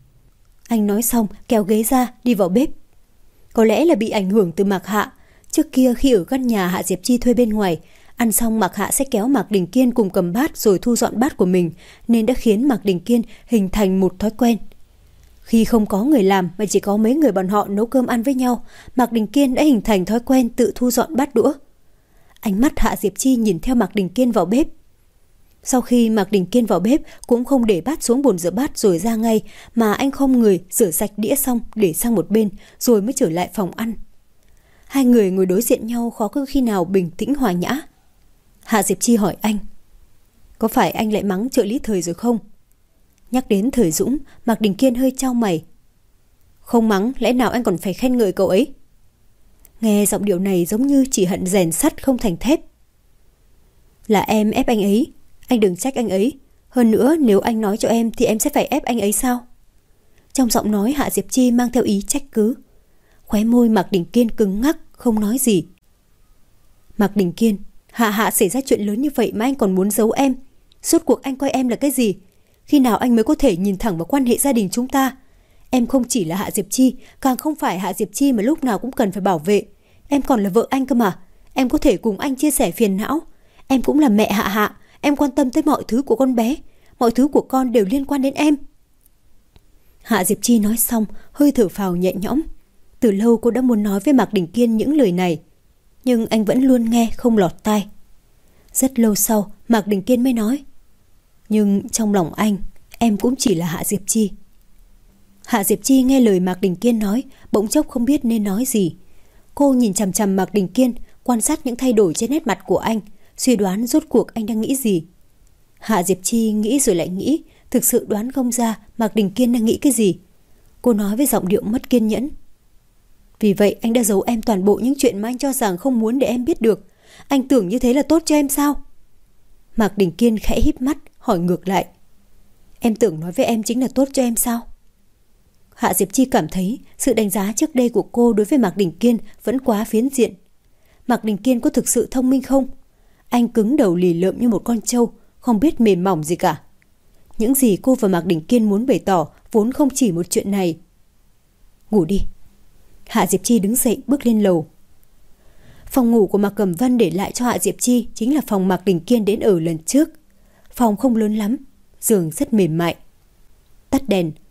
Anh nói xong kéo ghế ra đi vào bếp. Có lẽ là bị ảnh hưởng từ Mạc Hạ. Trước kia khi ở căn nhà Hạ Diệp Chi thuê bên ngoài, ăn xong Mạc Hạ sẽ kéo Mạc Đình Kiên cùng cầm bát rồi thu dọn bát của mình, nên đã khiến Mạc Đình Kiên hình thành một thói quen. Khi không có người làm mà chỉ có mấy người bọn họ nấu cơm ăn với nhau, Mạc Đình Kiên đã hình thành thói quen tự thu dọn bát đũa. Ánh mắt Hạ Diệp Chi nhìn theo Mạc Đình Kiên vào bếp. Sau khi Mạc Đình Kiên vào bếp cũng không để bát xuống bồn rửa bát rồi ra ngay, mà anh khom người rửa sạch đĩa xong để sang một bên rồi mới trở lại phòng ăn. Hai người ngồi đối diện nhau khó có khi nào bình tĩnh hòa nhã. Hạ Diệp Chi hỏi anh: có phải anh lại mắng trợ lý Thời rồi không? Nhắc đến Thời Dũng, Mạc Đình Kiên hơi chau mày. Không mắng, lẽ nào anh còn phải khen ngợi cậu ấy? Nghe giọng điệu này giống như chỉ hận rèn sắt không thành thép. Là em ép anh ấy, anh đừng trách anh ấy. Hơn nữa nếu anh nói cho em thì em sẽ phải ép anh ấy sao? Trong giọng nói Hạ Diệp Chi mang theo ý trách cứ. Khóe môi Mạc Đình Kiên cứng ngắc, không nói gì. Mạc Đình Kiên, Hạ Hạ xảy ra chuyện lớn như vậy mà anh còn muốn giấu em. Suốt cuộc anh coi em là cái gì? Khi nào anh mới có thể nhìn thẳng vào quan hệ gia đình chúng ta? Em không chỉ là Hạ Diệp Chi, càng không phải Hạ Diệp Chi mà lúc nào cũng cần phải bảo vệ. Em còn là vợ anh cơ mà. Em có thể cùng anh chia sẻ phiền não. Em cũng là mẹ Hạ Hạ. Em quan tâm tới mọi thứ của con bé. Mọi thứ của con đều liên quan đến em. Hạ Diệp Chi nói xong, hơi thở phào nhẹ nhõm. Từ lâu cô đã muốn nói với Mạc Đình Kiên những lời này, nhưng anh vẫn luôn nghe không lọt tai. Rất lâu sau, Mạc Đình Kiên mới nói: nhưng trong lòng anh, em cũng chỉ là Hạ Diệp Chi. Hạ Diệp Chi nghe lời Mạc Đình Kiên nói, bỗng chốc không biết nên nói gì. Cô nhìn chằm chằm Mạc Đình Kiên, quan sát những thay đổi trên nét mặt của anh, suy đoán rốt cuộc anh đang nghĩ gì. Hạ Diệp Chi nghĩ rồi lại nghĩ, thực sự đoán không ra Mạc Đình Kiên đang nghĩ cái gì. Cô nói với giọng điệu mất kiên nhẫn: vì vậy anh đã giấu em toàn bộ những chuyện mà anh cho rằng không muốn để em biết được. Anh tưởng như thế là tốt cho em sao? Mạc Đình Kiên khẽ híp mắt hỏi ngược lại: em tưởng nói với em chính là tốt cho em sao? Hạ Diệp Chi cảm thấy sự đánh giá trước đây của cô đối với Mạc Đình Kiên vẫn quá phiến diện. Mạc Đình Kiên có thực sự thông minh không? Anh cứng đầu lì lợm như một con trâu, không biết mềm mỏng gì cả. Những gì cô và Mạc Đình Kiên muốn bày tỏ vốn không chỉ một chuyện này. Ngủ đi. Hạ Diệp Chi đứng dậy bước lên lầu. Phòng ngủ của Mạc Cẩm Vân để lại cho Hạ Diệp Chi chính là phòng Mạc Đình Kiên đến ở lần trước. Phòng không lớn lắm, giường rất mềm mại. Tắt đèn,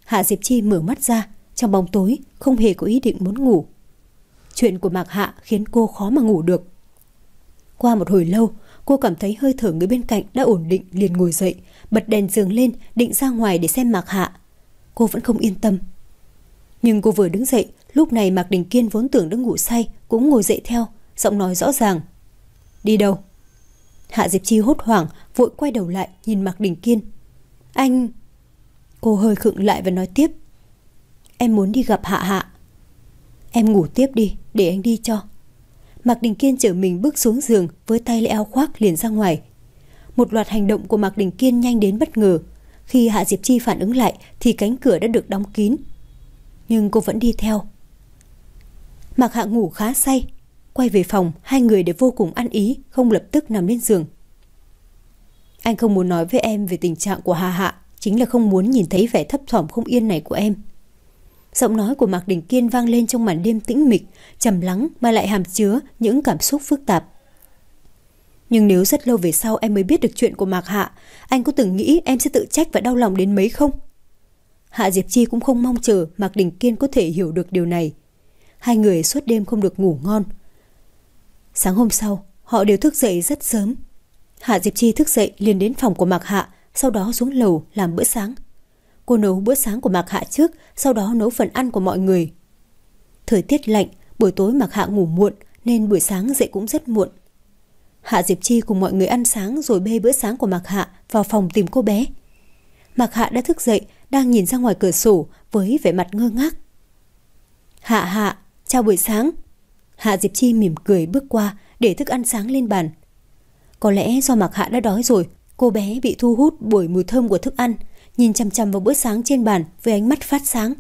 Hạ Diệp Chi mở mắt ra, trong bóng tối không hề có ý định muốn ngủ. Chuyện của Mạc Hạ khiến cô khó mà ngủ được. Qua một hồi lâu, cô cảm thấy hơi thở người bên cạnh đã ổn định, liền ngồi dậy, bật đèn giường lên, định ra ngoài để xem Mạc Hạ. Cô vẫn không yên tâm. Nhưng cô vừa đứng dậy, lúc này Mạc Đình Kiên vốn tưởng đã ngủ say cũng ngồi dậy theo, giọng nói rõ ràng. Đi đâu? Hạ Diệp Chi hốt hoảng, vội quay đầu lại nhìn Mạc Đình Kiên. Anh... Cô hơi khựng lại và nói tiếp. Em muốn đi gặp Hạ Hạ. Em ngủ tiếp đi, để anh đi cho. Mạc Đình Kiên chở mình bước xuống giường, với tay lấy áo khoác liền ra ngoài. Một loạt hành động của Mạc Đình Kiên nhanh đến bất ngờ. Khi Hạ Diệp Chi phản ứng lại thì cánh cửa đã được đóng kín. Nhưng cô vẫn đi theo. Mạc Hạ ngủ khá say. Quay về phòng, hai người đều vô cùng ăn ý, không lập tức nằm lên giường. Anh không muốn nói với em về tình trạng của Hạ Hạ, chính là không muốn nhìn thấy vẻ thấp thỏm không yên này của em. Giọng nói của Mạc Đình Kiên vang lên trong màn đêm tĩnh mịch, trầm lắng mà lại hàm chứa những cảm xúc phức tạp. Nhưng nếu rất lâu về sau em mới biết được chuyện của Mạc Hạ, anh có từng nghĩ em sẽ tự trách và đau lòng đến mấy không? Hạ Diệp Chi cũng không mong chờ Mạc Đình Kiên có thể hiểu được điều này. Hai người suốt đêm không được ngủ ngon. Sáng hôm sau, họ đều thức dậy rất sớm. Hạ Diệp Chi thức dậy liền đến phòng của Mạc Hạ, sau đó xuống lầu làm bữa sáng. Cô nấu bữa sáng của Mạc Hạ trước, sau đó nấu phần ăn của mọi người. Thời tiết lạnh, buổi tối Mạc Hạ ngủ muộn nên buổi sáng dậy cũng rất muộn. Hạ Diệp Chi cùng mọi người ăn sáng rồi bê bữa sáng của Mạc Hạ vào phòng tìm cô bé. Mạc Hạ đã thức dậy, đang nhìn ra ngoài cửa sổ với vẻ mặt ngơ ngác. Hạ Hạ, chào buổi sáng. Hạ Diệp Chi mỉm cười bước qua để thức ăn sáng lên bàn. Có lẽ do Mạc Hạ đã đói rồi, cô bé bị thu hút bởi mùi thơm của thức ăn, nhìn chằm chằm vào bữa sáng trên bàn với ánh mắt phát sáng.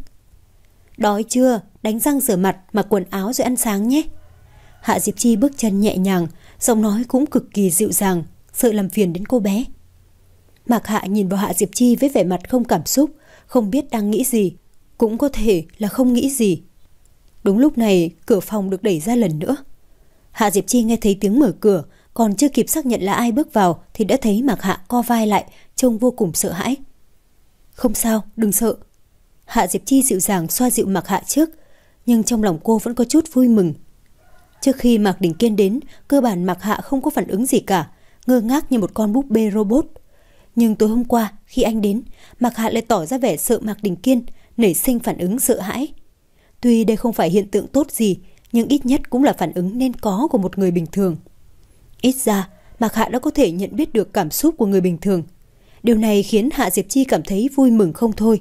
Đói chưa? Đánh răng rửa mặt, mặc quần áo rồi ăn sáng nhé. Hạ Diệp Chi bước chân nhẹ nhàng, giọng nói cũng cực kỳ dịu dàng, sợ làm phiền đến cô bé. Mạc Hạ nhìn vào Hạ Diệp Chi với vẻ mặt không cảm xúc, không biết đang nghĩ gì, cũng có thể là không nghĩ gì. Đúng lúc này, cửa phòng được đẩy ra lần nữa. Hạ Diệp Chi nghe thấy tiếng mở cửa, còn chưa kịp xác nhận là ai bước vào thì đã thấy Mạc Hạ co vai lại, trông vô cùng sợ hãi. Không sao, đừng sợ. Hạ Diệp Chi dịu dàng xoa dịu Mạc Hạ trước, nhưng trong lòng cô vẫn có chút vui mừng. Trước khi Mạc Đình Kiên đến, cơ bản Mạc Hạ không có phản ứng gì cả, ngơ ngác như một con búp bê robot. Nhưng tối hôm qua, khi anh đến, Mạc Hạ lại tỏ ra vẻ sợ Mạc Đình Kiên, nảy sinh phản ứng sợ hãi. Tuy đây không phải hiện tượng tốt gì, nhưng ít nhất cũng là phản ứng nên có của một người bình thường. Ít ra, Mạc Hạ đã có thể nhận biết được cảm xúc của người bình thường. Điều này khiến Hạ Diệp Chi cảm thấy vui mừng không thôi.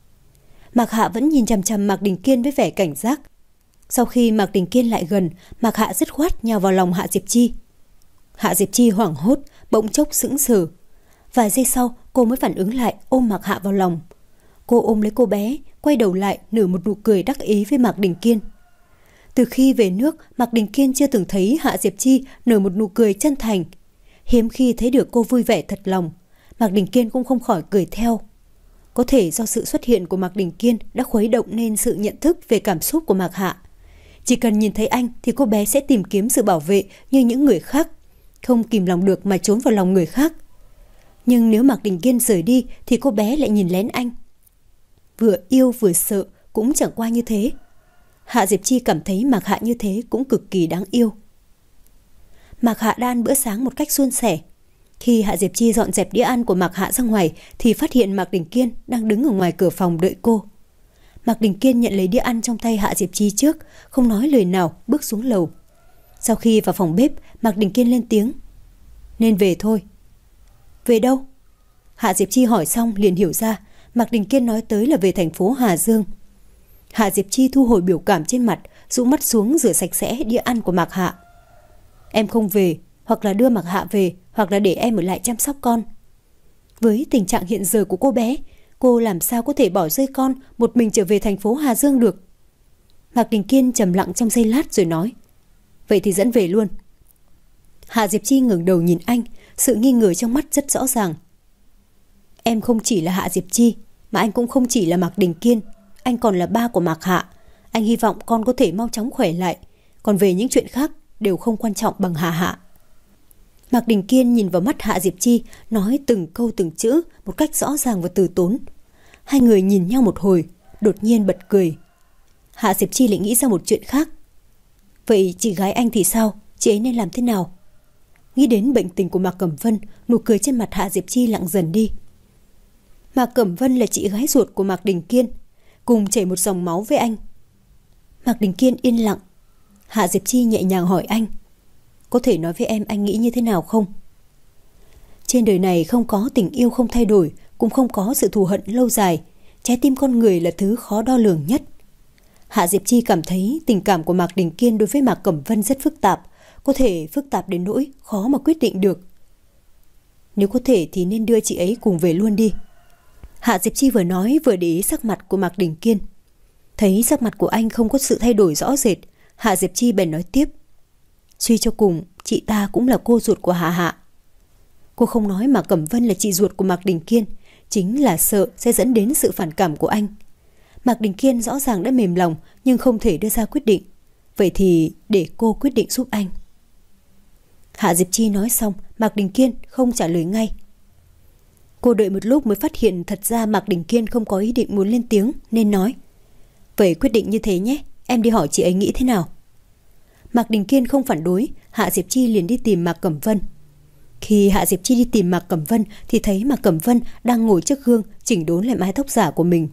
Mạc Hạ vẫn nhìn chằm chằm Mạc Đình Kiên với vẻ cảnh giác. Sau khi Mạc Đình Kiên lại gần, Mạc Hạ dứt khoát nhào vào lòng Hạ Diệp Chi. Hạ Diệp Chi hoảng hốt, bỗng chốc sững sờ. Vài giây sau, cô mới phản ứng lại, ôm Mạc Hạ vào lòng. Cô ôm lấy cô bé, quay đầu lại nở một nụ cười đắc ý với Mạc Đình Kiên. Từ khi về nước, Mạc Đình Kiên chưa từng thấy Hạ Diệp Chi nở một nụ cười chân thành. Hiếm khi thấy được cô vui vẻ thật lòng, Mạc Đình Kiên cũng không khỏi cười theo. Có thể do sự xuất hiện của Mạc Đình Kiên đã khuấy động nên sự nhận thức về cảm xúc của Mạc Hạ. Chỉ cần nhìn thấy anh thì cô bé sẽ tìm kiếm sự bảo vệ như những người khác, không kìm lòng được mà trốn vào lòng người khác. Nhưng nếu Mạc Đình Kiên rời đi thì cô bé lại nhìn lén anh. Vừa yêu vừa sợ cũng chẳng qua như thế. Hạ Diệp Chi cảm thấy Mạc Hạ như thế cũng cực kỳ đáng yêu. Mạc Hạ đã ăn bữa sáng một cách suôn sẻ. Khi Hạ Diệp Chi dọn dẹp đĩa ăn của Mạc Hạ ra ngoài thì phát hiện Mạc Đình Kiên đang đứng ở ngoài cửa phòng đợi cô. Mạc Đình Kiên nhận lấy đĩa ăn trong tay Hạ Diệp Chi trước, không nói lời nào, bước xuống lầu. Sau khi vào phòng bếp, Mạc Đình Kiên lên tiếng. Nên về thôi. Về đâu? Hạ Diệp Chi hỏi xong liền hiểu ra, Mạc Đình Kiên nói tới là về thành phố Hà Dương. Hạ Diệp Chi thu hồi biểu cảm trên mặt, rũ mắt xuống rửa sạch sẽ đĩa ăn của Mạc Hạ. Em không về, hoặc là đưa Mạc Hạ về, hoặc là để em ở lại chăm sóc con. Với tình trạng hiện giờ của cô bé, cô làm sao có thể bỏ rơi con một mình trở về thành phố Hà Dương được? Mạc Đình Kiên trầm lặng trong giây lát rồi nói. Vậy thì dẫn về luôn. Hạ Diệp Chi ngẩng đầu nhìn anh, sự nghi ngờ trong mắt rất rõ ràng. Em không chỉ là Hạ Diệp Chi, mà anh cũng không chỉ là Mạc Đình Kiên. Anh còn là ba của Mạc Hạ. Anh hy vọng con có thể mau chóng khỏe lại. Còn về những chuyện khác đều không quan trọng bằng Hạ Hạ. Mạc Đình Kiên nhìn vào mắt Hạ Diệp Chi, nói từng câu từng chữ một cách rõ ràng và từ tốn. Hai người nhìn nhau một hồi, đột nhiên bật cười. Hạ Diệp Chi lại nghĩ ra một chuyện khác. Vậy chị gái anh thì sao? Chị ấy nên làm thế nào? Nghĩ đến bệnh tình của Mạc Cẩm Vân, nụ cười trên mặt Hạ Diệp Chi lặng dần đi. Mạc Cẩm Vân là chị gái ruột của Mạc Đình Kiên, cùng chảy một dòng máu với anh. Mạc Đình Kiên yên lặng. Hạ Diệp Chi nhẹ nhàng hỏi anh, có thể nói với em anh nghĩ như thế nào không? Trên đời này không có tình yêu không thay đổi, cũng không có sự thù hận lâu dài. Trái tim con người là thứ khó đo lường nhất. Hạ Diệp Chi cảm thấy tình cảm của Mạc Đình Kiên đối với Mạc Cẩm Vân rất phức tạp, có thể phức tạp đến nỗi khó mà quyết định được. Nếu có thể thì nên đưa chị ấy cùng về luôn đi. Hạ Diệp Chi vừa nói vừa để ý sắc mặt của Mạc Đình Kiên. Thấy sắc mặt của anh không có sự thay đổi rõ rệt, Hạ Diệp Chi bèn nói tiếp. Suy cho cùng, chị ta cũng là cô ruột của Hạ Hạ. Cô không nói Mạc Cẩm Vân là chị ruột của Mạc Đình Kiên, chính là sợ sẽ dẫn đến sự phản cảm của anh. Mạc Đình Kiên rõ ràng đã mềm lòng nhưng không thể đưa ra quyết định. Vậy thì để cô quyết định giúp anh. Hạ Diệp Chi nói xong, Mạc Đình Kiên không trả lời ngay. Cô đợi một lúc mới phát hiện thật ra Mạc Đình Kiên không có ý định muốn lên tiếng nên nói. Vậy quyết định như thế nhé, em đi hỏi chị ấy nghĩ thế nào. Mạc Đình Kiên không phản đối, Hạ Diệp Chi liền đi tìm Mạc Cẩm Vân. Khi Hạ Diệp Chi đi tìm Mạc Cẩm Vân thì thấy Mạc Cẩm Vân đang ngồi trước gương chỉnh đốn lại mái tóc giả của mình.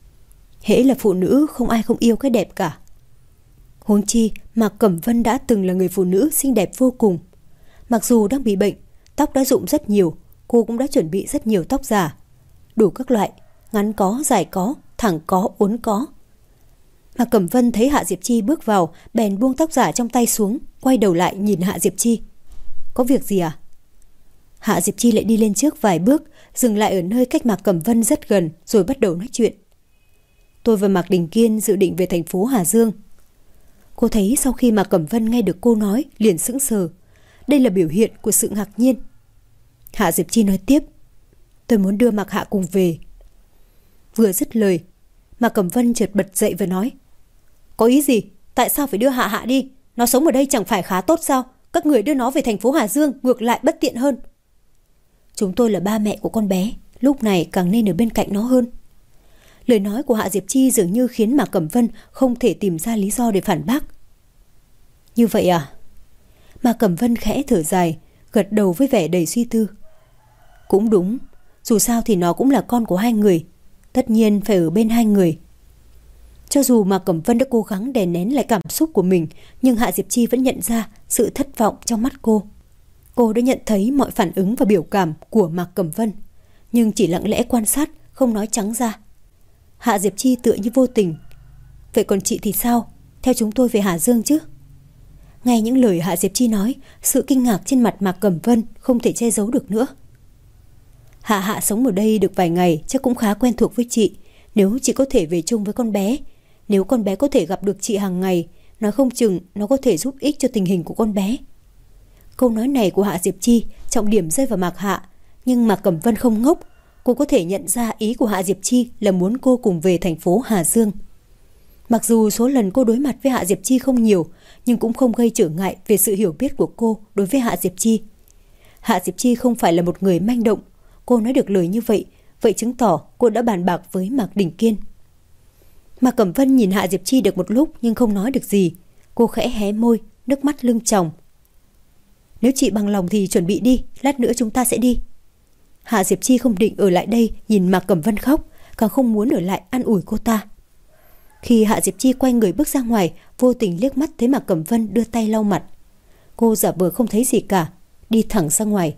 Hễ là phụ nữ không ai không yêu cái đẹp cả. Huống chi Mạc Cẩm Vân đã từng là người phụ nữ xinh đẹp vô cùng. Mặc dù đang bị bệnh, tóc đã rụng rất nhiều, cô cũng đã chuẩn bị rất nhiều tóc giả. Đủ các loại, ngắn có, dài có, thẳng có, uốn có. Mạc Cẩm Vân thấy Hạ Diệp Chi bước vào, bèn buông tóc giả trong tay xuống, quay đầu lại nhìn Hạ Diệp Chi. Có việc gì à? Hạ Diệp Chi lại đi lên trước vài bước, dừng lại ở nơi cách Mạc Cẩm Vân rất gần, rồi bắt đầu nói chuyện. Tôi và Mạc Đình Kiên dự định về thành phố Hà Dương. Cô thấy sau khi Mạc Cẩm Vân nghe được cô nói, liền sững sờ. Đây là biểu hiện của sự ngạc nhiên. Hạ Diệp Chi nói tiếp. Tôi muốn đưa Mạc Hạ cùng về. Vừa dứt lời, Mạc Cẩm Vân chợt bật dậy và nói. Có ý gì? Tại sao phải đưa Hạ Hạ đi? Nó sống ở đây chẳng phải khá tốt sao? Các người đưa nó về thành phố Hà Dương ngược lại bất tiện hơn. Chúng tôi là ba mẹ của con bé, lúc này càng nên ở bên cạnh nó hơn. Lời nói của Hạ Diệp Chi dường như khiến Mạc Cẩm Vân không thể tìm ra lý do để phản bác. Như vậy à? Mạc Cẩm Vân khẽ thở dài, gật đầu với vẻ đầy suy tư. Cũng đúng, dù sao thì nó cũng là con của hai người, tất nhiên phải ở bên hai người. Cho dù Mạc Cẩm Vân đã cố gắng đè nén lại cảm xúc của mình, nhưng Hạ Diệp Chi vẫn nhận ra sự thất vọng trong mắt cô. Cô đã nhận thấy mọi phản ứng và biểu cảm của Mạc Cẩm Vân, nhưng chỉ lặng lẽ quan sát, không nói trắng ra. Hạ Diệp Chi tựa như vô tình. Vậy còn chị thì sao? Theo chúng tôi về Hà Dương chứ? Nghe những lời Hạ Diệp Chi nói, sự kinh ngạc trên mặt Mạc Cẩm Vân không thể che giấu được nữa. Hạ Hạ sống ở đây được vài ngày chắc cũng khá quen thuộc với chị. Nếu chị có thể về chung với con bé, nếu con bé có thể gặp được chị hàng ngày, nói không chừng nó có thể giúp ích cho tình hình của con bé. Câu nói này của Hạ Diệp Chi trọng điểm rơi vào Mạc Hạ, nhưng Mạc Cẩm Vân không ngốc. Cô có thể nhận ra ý của Hạ Diệp Chi là muốn cô cùng về thành phố Hà Dương. Mặc dù số lần cô đối mặt với Hạ Diệp Chi không nhiều, nhưng cũng không gây trở ngại về sự hiểu biết của cô đối với Hạ Diệp Chi. Hạ Diệp Chi không phải là một người manh động. Cô nói được lời như vậy, vậy chứng tỏ cô đã bàn bạc với Mạc Đình Kiên. Mạc Cẩm Vân nhìn Hạ Diệp Chi được một lúc nhưng không nói được gì. Cô khẽ hé môi, nước mắt lưng tròng. Nếu chị bằng lòng thì chuẩn bị đi, lát nữa chúng ta sẽ đi. Hạ Diệp Chi không định ở lại đây nhìn Mạc Cẩm Vân khóc, càng không muốn ở lại an ủi cô ta. Khi Hạ Diệp Chi quay người bước ra ngoài, vô tình liếc mắt thấy Mạc Cẩm Vân đưa tay lau mặt. Cô giả vờ không thấy gì cả, đi thẳng ra ngoài.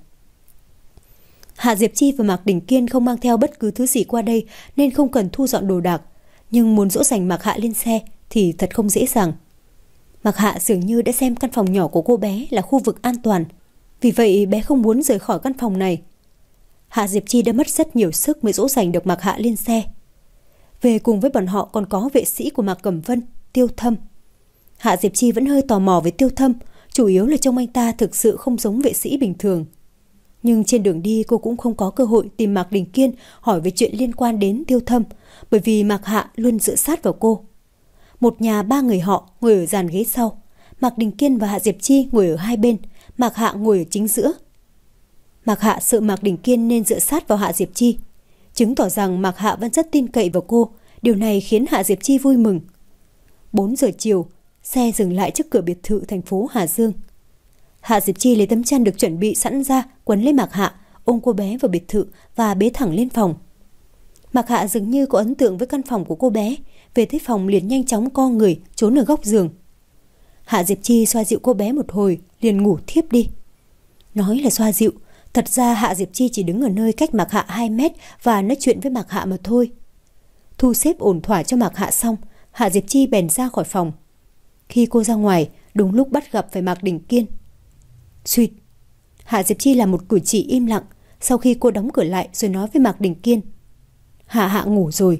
Hạ Diệp Chi và Mạc Đình Kiên không mang theo bất cứ thứ gì qua đây nên không cần thu dọn đồ đạc, nhưng muốn dỗ dành Mạc Hạ lên xe thì thật không dễ dàng. Mạc Hạ dường như đã xem căn phòng nhỏ của cô bé là khu vực an toàn, vì vậy bé không muốn rời khỏi căn phòng này. Hạ Diệp Chi đã mất rất nhiều sức mới dỗ dành được Mạc Hạ lên xe. Về cùng với bọn họ còn có vệ sĩ của Mạc Cẩm Vân, Tiêu Thâm. Hạ Diệp Chi vẫn hơi tò mò với Tiêu Thâm, chủ yếu là trông anh ta thực sự không giống vệ sĩ bình thường. Nhưng trên đường đi cô cũng không có cơ hội tìm Mạc Đình Kiên hỏi về chuyện liên quan đến Tiêu Thâm, bởi vì Mạc Hạ luôn dựa sát vào cô. Một nhà ba người họ ngồi ở dàn ghế sau, Mạc Đình Kiên và Hạ Diệp Chi ngồi ở hai bên, Mạc Hạ ngồi ở chính giữa. Mạc Hạ sợ Mạc Đình Kiên nên dựa sát vào Hạ Diệp Chi. chứng tỏ rằng Mạc Hạ vẫn rất tin cậy vào cô. Điều này khiến Hạ Diệp Chi vui mừng. bốn giờ chiều, xe dừng lại trước cửa biệt thự thành phố Hà Dương. Hạ Diệp Chi lấy tấm chăn được chuẩn bị sẵn ra, quấn lấy Mạc Hạ, ôm cô bé vào biệt thự và bế thẳng lên phòng. Mạc Hạ dường như có ấn tượng với căn phòng của cô bé, về tới phòng liền nhanh chóng co người trốn ở góc giường. Hạ Diệp Chi xoa dịu cô bé một hồi liền ngủ thiếp đi. Nói là xoa dịu, thật ra Hạ Diệp Chi chỉ đứng ở nơi cách Mạc Hạ hai mét và nói chuyện với Mạc Hạ mà thôi. Thu xếp ổn thỏa cho Mạc Hạ xong, Hạ Diệp Chi bèn ra khỏi phòng. Khi cô ra ngoài, đúng lúc bắt gặp phải Mạc Đình Kiên. Xuyệt, Hạ Diệp Chi làm một cử chỉ im lặng, sau khi cô đóng cửa lại rồi nói với Mạc Đình Kiên. Hạ Hạ ngủ rồi.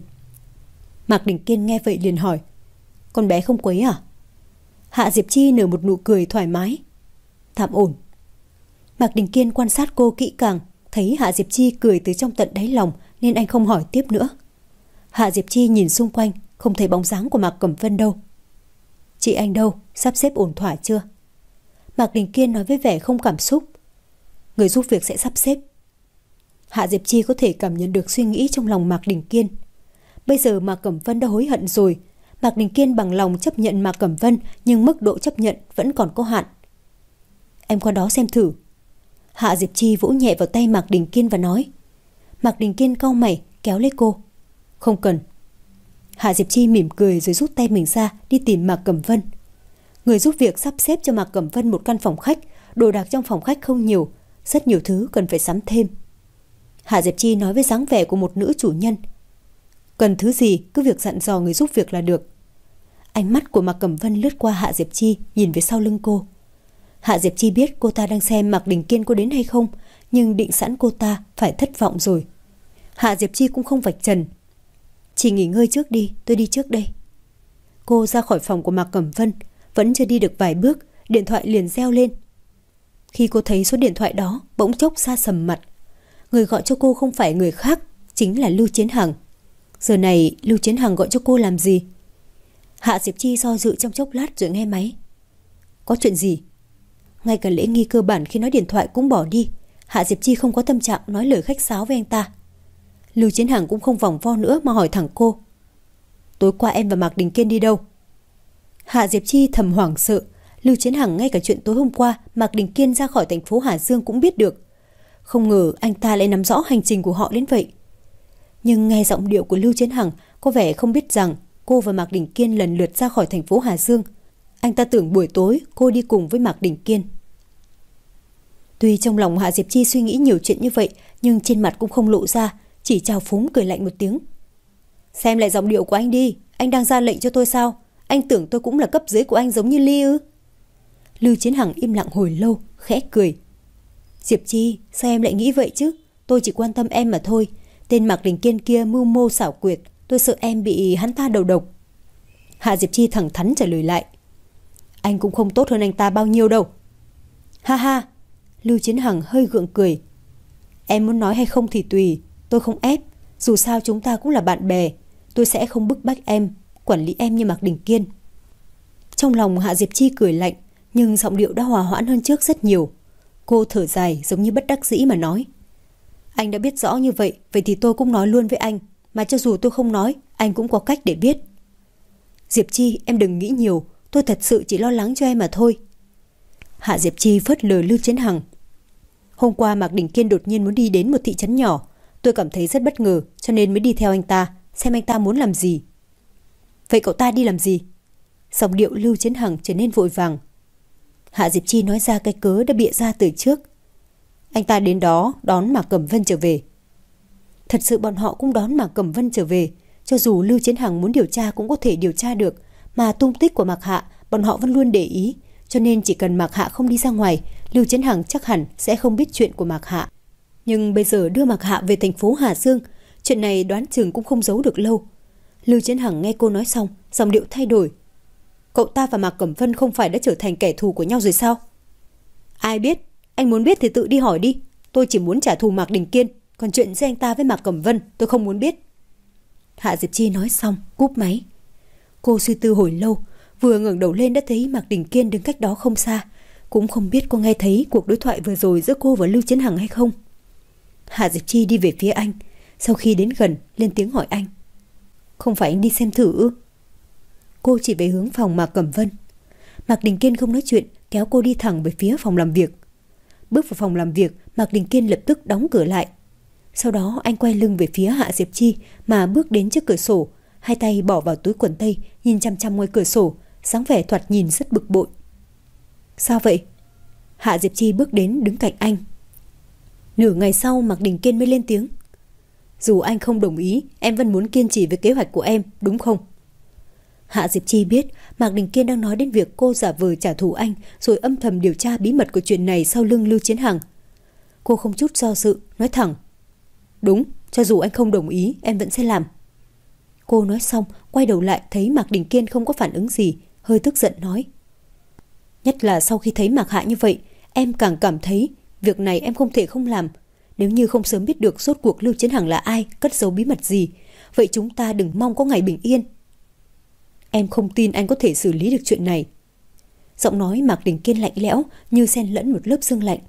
Mạc Đình Kiên nghe vậy liền hỏi, con bé không quấy à? Hạ Diệp Chi nở một nụ cười thoải mái. Tạm ổn. Mạc Đình Kiên quan sát cô kỹ càng, thấy Hạ Diệp Chi cười từ trong tận đáy lòng nên anh không hỏi tiếp nữa. Hạ Diệp Chi nhìn xung quanh, không thấy bóng dáng của Mạc Cẩm Vân đâu. Chị anh đâu, sắp xếp ổn thỏa chưa? Mạc Đình Kiên nói với vẻ không cảm xúc. Người giúp việc sẽ sắp xếp. Hạ Diệp Chi có thể cảm nhận được suy nghĩ trong lòng Mạc Đình Kiên. Bây giờ Mạc Cẩm Vân đã hối hận rồi. Mạc Đình Kiên bằng lòng chấp nhận Mạc Cẩm Vân, nhưng mức độ chấp nhận vẫn còn có hạn. Em qua đó xem thử. Hạ Diệp Chi vỗ nhẹ vào tay Mạc Đình Kiên và nói. Mạc Đình Kiên cau mày kéo lấy cô. Không cần. Hạ Diệp Chi mỉm cười rồi rút tay mình ra đi tìm Mạc Cẩm Vân. Người giúp việc sắp xếp cho Mạc Cẩm Vân một căn phòng khách. Đồ đạc trong phòng khách không nhiều, rất nhiều thứ cần phải sắm thêm. Hạ Diệp Chi nói với dáng vẻ của một nữ chủ nhân. Cần thứ gì cứ việc dặn dò người giúp việc là được. Ánh mắt của Mạc Cẩm Vân lướt qua Hạ Diệp Chi, nhìn về sau lưng cô. Hạ Diệp Chi biết cô ta đang xem Mạc Đình Kiên có đến hay không, nhưng định sẵn cô ta phải thất vọng rồi. Hạ Diệp Chi cũng không vạch trần. Chị nghỉ ngơi trước đi, tôi đi trước đây. Cô ra khỏi phòng của Mạc Cẩm Vân, vẫn chưa đi được vài bước, điện thoại liền reo lên. Khi cô thấy số điện thoại đó, bỗng chốc sa sầm mặt. Người gọi cho cô không phải người khác, chính là Lưu Chiến Hằng. Giờ này Lưu Chiến Hằng gọi cho cô làm gì? Hạ Diệp Chi do dự trong chốc lát rồi nghe máy. Có chuyện gì? Ngay cả lễ nghi cơ bản khi nói điện thoại cũng bỏ đi. Hạ Diệp Chi không có tâm trạng nói lời khách sáo với anh ta. Lưu Chiến Hằng cũng không vòng vo nữa mà hỏi thẳng cô. Tối qua em và Mạc Đình Kiên đi đâu? Hạ Diệp Chi thầm hoảng sợ. Lưu Chiến Hằng ngay cả chuyện tối hôm qua Mạc Đình Kiên ra khỏi thành phố Hà Dương cũng biết được. Không ngờ anh ta lại nắm rõ hành trình của họ đến vậy. Nhưng nghe giọng điệu của Lưu Chiến Hằng, có vẻ không biết rằng cô và Mạc Đình Kiên lần lượt ra khỏi thành phố Hà Dương. Anh ta tưởng buổi tối cô đi cùng với Mạc Đình Kiên. Tuy trong lòng Hạ Diệp Chi suy nghĩ nhiều chuyện như vậy, nhưng trên mặt cũng không lộ ra, chỉ chào phúng cười lạnh một tiếng. Xem lại giọng điệu của anh đi, anh đang ra lệnh cho tôi sao? Anh tưởng tôi cũng là cấp dưới của anh giống như Ly ư? Lưu Chiến Hằng im lặng hồi lâu, khẽ cười. Diệp Chi, sao em lại nghĩ vậy chứ? Tôi chỉ quan tâm em mà thôi. Tên Mạc Đình Kiên kia mưu mô xảo quyệt, tôi sợ em bị hắn ta đầu độc. Hạ Diệp Chi thẳng thắn trả lời lại. Anh cũng không tốt hơn anh ta bao nhiêu đâu. Ha ha, Lưu Chiến Hằng hơi gượng cười. Em muốn nói hay không thì tùy, tôi không ép. Dù sao chúng ta cũng là bạn bè. Tôi sẽ không bức bách em, quản lý em như Mạc Đình Kiên. Trong lòng Hạ Diệp Chi cười lạnh, nhưng giọng điệu đã hòa hoãn hơn trước rất nhiều. Cô thở dài giống như bất đắc dĩ mà nói. Anh đã biết rõ như vậy, vậy thì tôi cũng nói luôn với anh. Mà cho dù tôi không nói, anh cũng có cách để biết. Diệp Chi, em đừng nghĩ nhiều. Tôi thật sự chỉ lo lắng cho em mà thôi. Hạ Diệp Chi phớt lờ Lưu Chiến Hằng. Hôm qua Mạc Đình Kiên đột nhiên muốn đi đến một thị trấn nhỏ. Tôi cảm thấy rất bất ngờ, cho nên mới đi theo anh ta, xem anh ta muốn làm gì. Vậy cậu ta đi làm gì? Giọng điệu Lưu Chiến Hằng trở nên vội vàng. Hạ Diệp Chi nói ra cái cớ đã bịa ra từ trước. Anh ta đến đó đón Mạc Cẩm Vân trở về. Thật sự bọn họ cũng đón Mạc Cẩm Vân trở về. Cho dù Lưu Chiến Hằng muốn điều tra cũng có thể điều tra được. Mà tung tích của Mạc Hạ bọn họ vẫn luôn để ý. Cho nên chỉ cần Mạc Hạ không đi ra ngoài, Lưu Chiến Hằng chắc hẳn sẽ không biết chuyện của Mạc Hạ. Nhưng bây giờ đưa Mạc Hạ về thành phố Hà Dương, chuyện này đoán chừng cũng không giấu được lâu. Lưu Chiến Hằng nghe cô nói xong, giọng điệu thay đổi. Cậu ta và Mạc Cẩm Vân không phải đã trở thành kẻ thù của nhau rồi sao? Ai biết, anh muốn biết thì tự đi hỏi đi. Tôi chỉ muốn trả thù Mạc Đình Kiên, còn chuyện giữa anh ta với Mạc Cẩm Vân tôi không muốn biết. Hạ Diệp Chi nói xong, cúp máy. Cô suy tư hồi lâu, vừa ngẩng đầu lên đã thấy Mạc Đình Kiên đứng cách đó không xa. Cũng không biết cô nghe thấy cuộc đối thoại vừa rồi giữa cô và Lưu Chiến Hằng hay không. Hạ Diệp Chi đi về phía anh, Sau khi đến gần, lên tiếng hỏi anh. Không phải anh đi xem thử ư? Cô chỉ về hướng phòng Mạc Cẩm Vân. Mạc Đình Kiên không nói chuyện, kéo cô đi thẳng về phía phòng làm việc. Bước vào phòng làm việc, Mạc Đình Kiên lập tức đóng cửa lại. Sau đó anh quay lưng về phía Hạ Diệp Chi mà bước đến trước cửa sổ, hai tay bỏ vào túi quần tây, nhìn chăm chăm ngoài cửa sổ, dáng vẻ thoạt nhìn rất bực bội. Sao vậy? Hạ Diệp Chi bước đến đứng cạnh anh. Nửa ngày sau Mạc Đình Kiên mới lên tiếng. Dù anh không đồng ý, em vẫn muốn kiên trì với kế hoạch của em, đúng không? Hạ Diệp Chi biết Mạc Đình Kiên đang nói đến việc cô giả vờ trả thù anh rồi âm thầm điều tra bí mật của chuyện này sau lưng Lưu Chiến Hằng. Cô không chút do dự, nói thẳng. Đúng, cho dù anh không đồng ý, em vẫn sẽ làm. Cô nói xong, quay đầu lại thấy Mạc Đình Kiên không có phản ứng gì, hơi tức giận nói. Nhất là sau khi thấy Mạc Hạ như vậy, em càng cảm thấy việc này em không thể không làm. Nếu như không sớm biết được rốt cuộc Lưu Chiến Hằng là ai, cất giấu bí mật gì, vậy chúng ta đừng mong có ngày bình yên. Em không tin anh có thể xử lý được chuyện này. Giọng nói Mạc Đình Kiên lạnh lẽo như xen lẫn một lớp sương lạnh.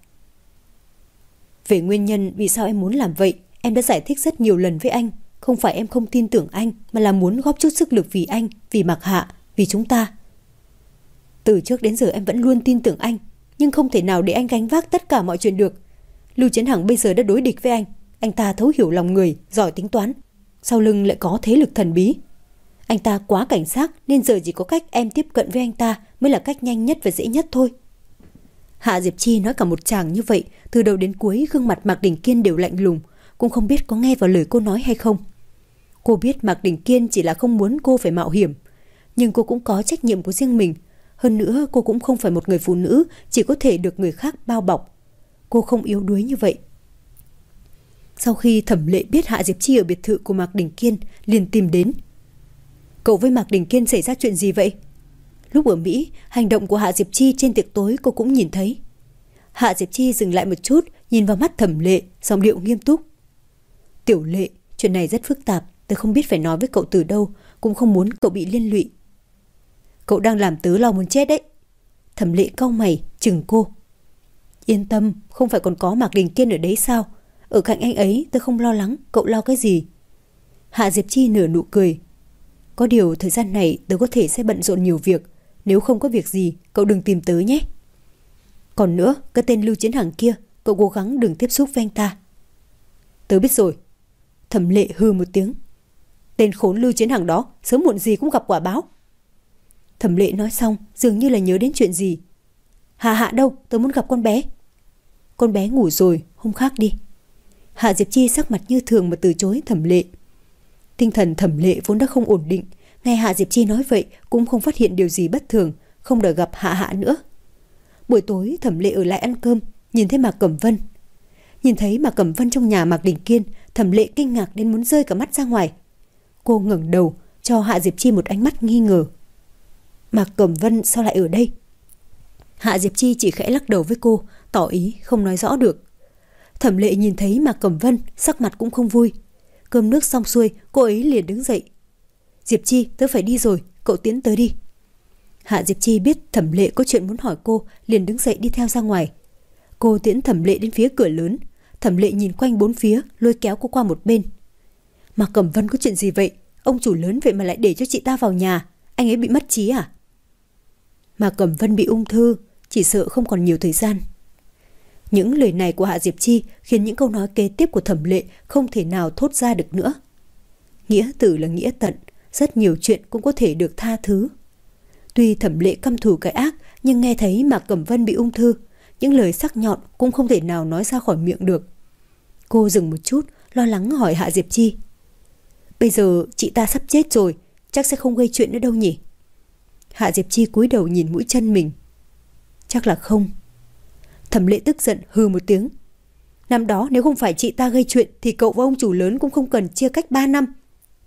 Về nguyên nhân vì sao em muốn làm vậy, em đã giải thích rất nhiều lần với anh. Không phải em không tin tưởng anh, mà là muốn góp chút sức lực vì anh, vì Mạc Hạ, vì chúng ta. Từ trước đến giờ em vẫn luôn tin tưởng anh, nhưng không thể nào để anh gánh vác tất cả mọi chuyện được. Lưu Chiến Hằng bây giờ đã đối địch với anh. Anh ta thấu hiểu lòng người, giỏi tính toán, sau lưng lại có thế lực thần bí. Anh ta quá cảnh giác nên giờ chỉ có cách em tiếp cận với anh ta mới là cách nhanh nhất và dễ nhất thôi. Hạ Diệp Chi nói cả một tràng như vậy, từ đầu đến cuối gương mặt Mạc Đình Kiên đều lạnh lùng, cũng không biết có nghe vào lời cô nói hay không. Cô biết Mạc Đình Kiên chỉ là không muốn cô phải mạo hiểm, nhưng cô cũng có trách nhiệm của riêng mình. Hơn nữa cô cũng không phải một người phụ nữ chỉ có thể được người khác bao bọc. Cô không yếu đuối như vậy. Sau khi Thẩm Lệ biết Hạ Diệp Chi ở biệt thự của Mạc Đình Kiên, liền tìm đến. Cậu với Mạc Đình Kiên xảy ra chuyện gì vậy? Lúc ở Mỹ, hành động của Hạ Diệp Chi trên tiệc tối cô cũng nhìn thấy. Hạ Diệp Chi dừng lại một chút, nhìn vào mắt Thẩm Lệ, giọng điệu nghiêm túc. Tiểu Lệ, chuyện này rất phức tạp, tớ không biết phải nói với cậu từ đâu, cũng không muốn cậu bị liên lụy. Cậu đang làm tớ lo muốn chết đấy. Thẩm Lệ cau mày, chừng cô. Yên tâm, không phải còn có Mạc Đình Kiên ở đấy sao? Ở cạnh anh ấy tớ không lo lắng, cậu lo cái gì? Hạ Diệp Chi nở nụ cười. Có điều thời gian này tớ có thể sẽ bận rộn nhiều việc. Nếu không có việc gì, cậu đừng tìm tớ nhé. Còn nữa, cái tên Lưu Chiến Hằng kia, cậu cố gắng đừng tiếp xúc với anh ta. Tớ biết rồi. Thẩm Lệ hừ một tiếng. Tên khốn Lưu Chiến Hằng đó sớm muộn gì cũng gặp quả báo. Thẩm Lệ nói xong dường như là nhớ đến chuyện gì. Hạ Hạ đâu, tớ muốn gặp con bé. Con bé ngủ rồi, hôm khác đi. Hạ Diệp Chi sắc mặt như thường mà từ chối Thẩm Lệ. Tinh thần Thẩm Lệ vốn đã không ổn định, nghe Hạ Diệp Chi nói vậy cũng không phát hiện điều gì bất thường, không đòi gặp Hạ Hạ nữa. Buổi tối Thẩm Lệ ở lại ăn cơm, nhìn thấy Mạc Cẩm Vân. Nhìn thấy Mạc Cẩm Vân trong nhà Mạc Đình Kiên, Thẩm Lệ kinh ngạc đến muốn rơi cả mắt ra ngoài. Cô ngẩng đầu cho Hạ Diệp Chi một ánh mắt nghi ngờ. Mạc Cẩm Vân sao lại ở đây? Hạ Diệp Chi chỉ khẽ lắc đầu với cô, tỏ ý không nói rõ được. Thẩm Lệ nhìn thấy Mạc Cẩm Vân, sắc mặt cũng không vui. Cơm nước xong xuôi, cô ấy liền đứng dậy. Diệp Chi, tớ phải đi rồi, cậu tiễn tớ đi. Hạ Diệp Chi biết Thẩm Lệ có chuyện muốn hỏi cô, liền đứng dậy đi theo ra ngoài. Cô tiễn Thẩm Lệ đến phía cửa lớn. Thẩm Lệ nhìn quanh bốn phía, lôi kéo cô qua một bên. Mạc Cẩm Vân có chuyện gì vậy? Ông chủ lớn vậy mà lại để cho chị ta vào nhà. Anh ấy bị mất trí à? Mạc Cẩm Vân bị ung thư, chỉ sợ không còn nhiều thời gian. Những lời này của Hạ Diệp Chi khiến những câu nói kế tiếp của Thẩm Lệ không thể nào thốt ra được nữa. Nghĩa tử là nghĩa tận, rất nhiều chuyện cũng có thể được tha thứ. Tuy Thẩm Lệ căm thù cái ác, nhưng nghe thấy Mạc Cẩm Vân bị ung thư, những lời sắc nhọn cũng không thể nào nói ra khỏi miệng được. Cô dừng một chút, lo lắng hỏi Hạ Diệp Chi. Bây giờ chị ta sắp chết rồi, chắc sẽ không gây chuyện nữa đâu nhỉ? Hạ Diệp Chi cúi đầu nhìn mũi chân mình. Chắc là không. Thẩm Lệ tức giận hừ một tiếng. Năm đó nếu không phải chị ta gây chuyện thì cậu và ông chủ lớn cũng không cần chia cách ba năm.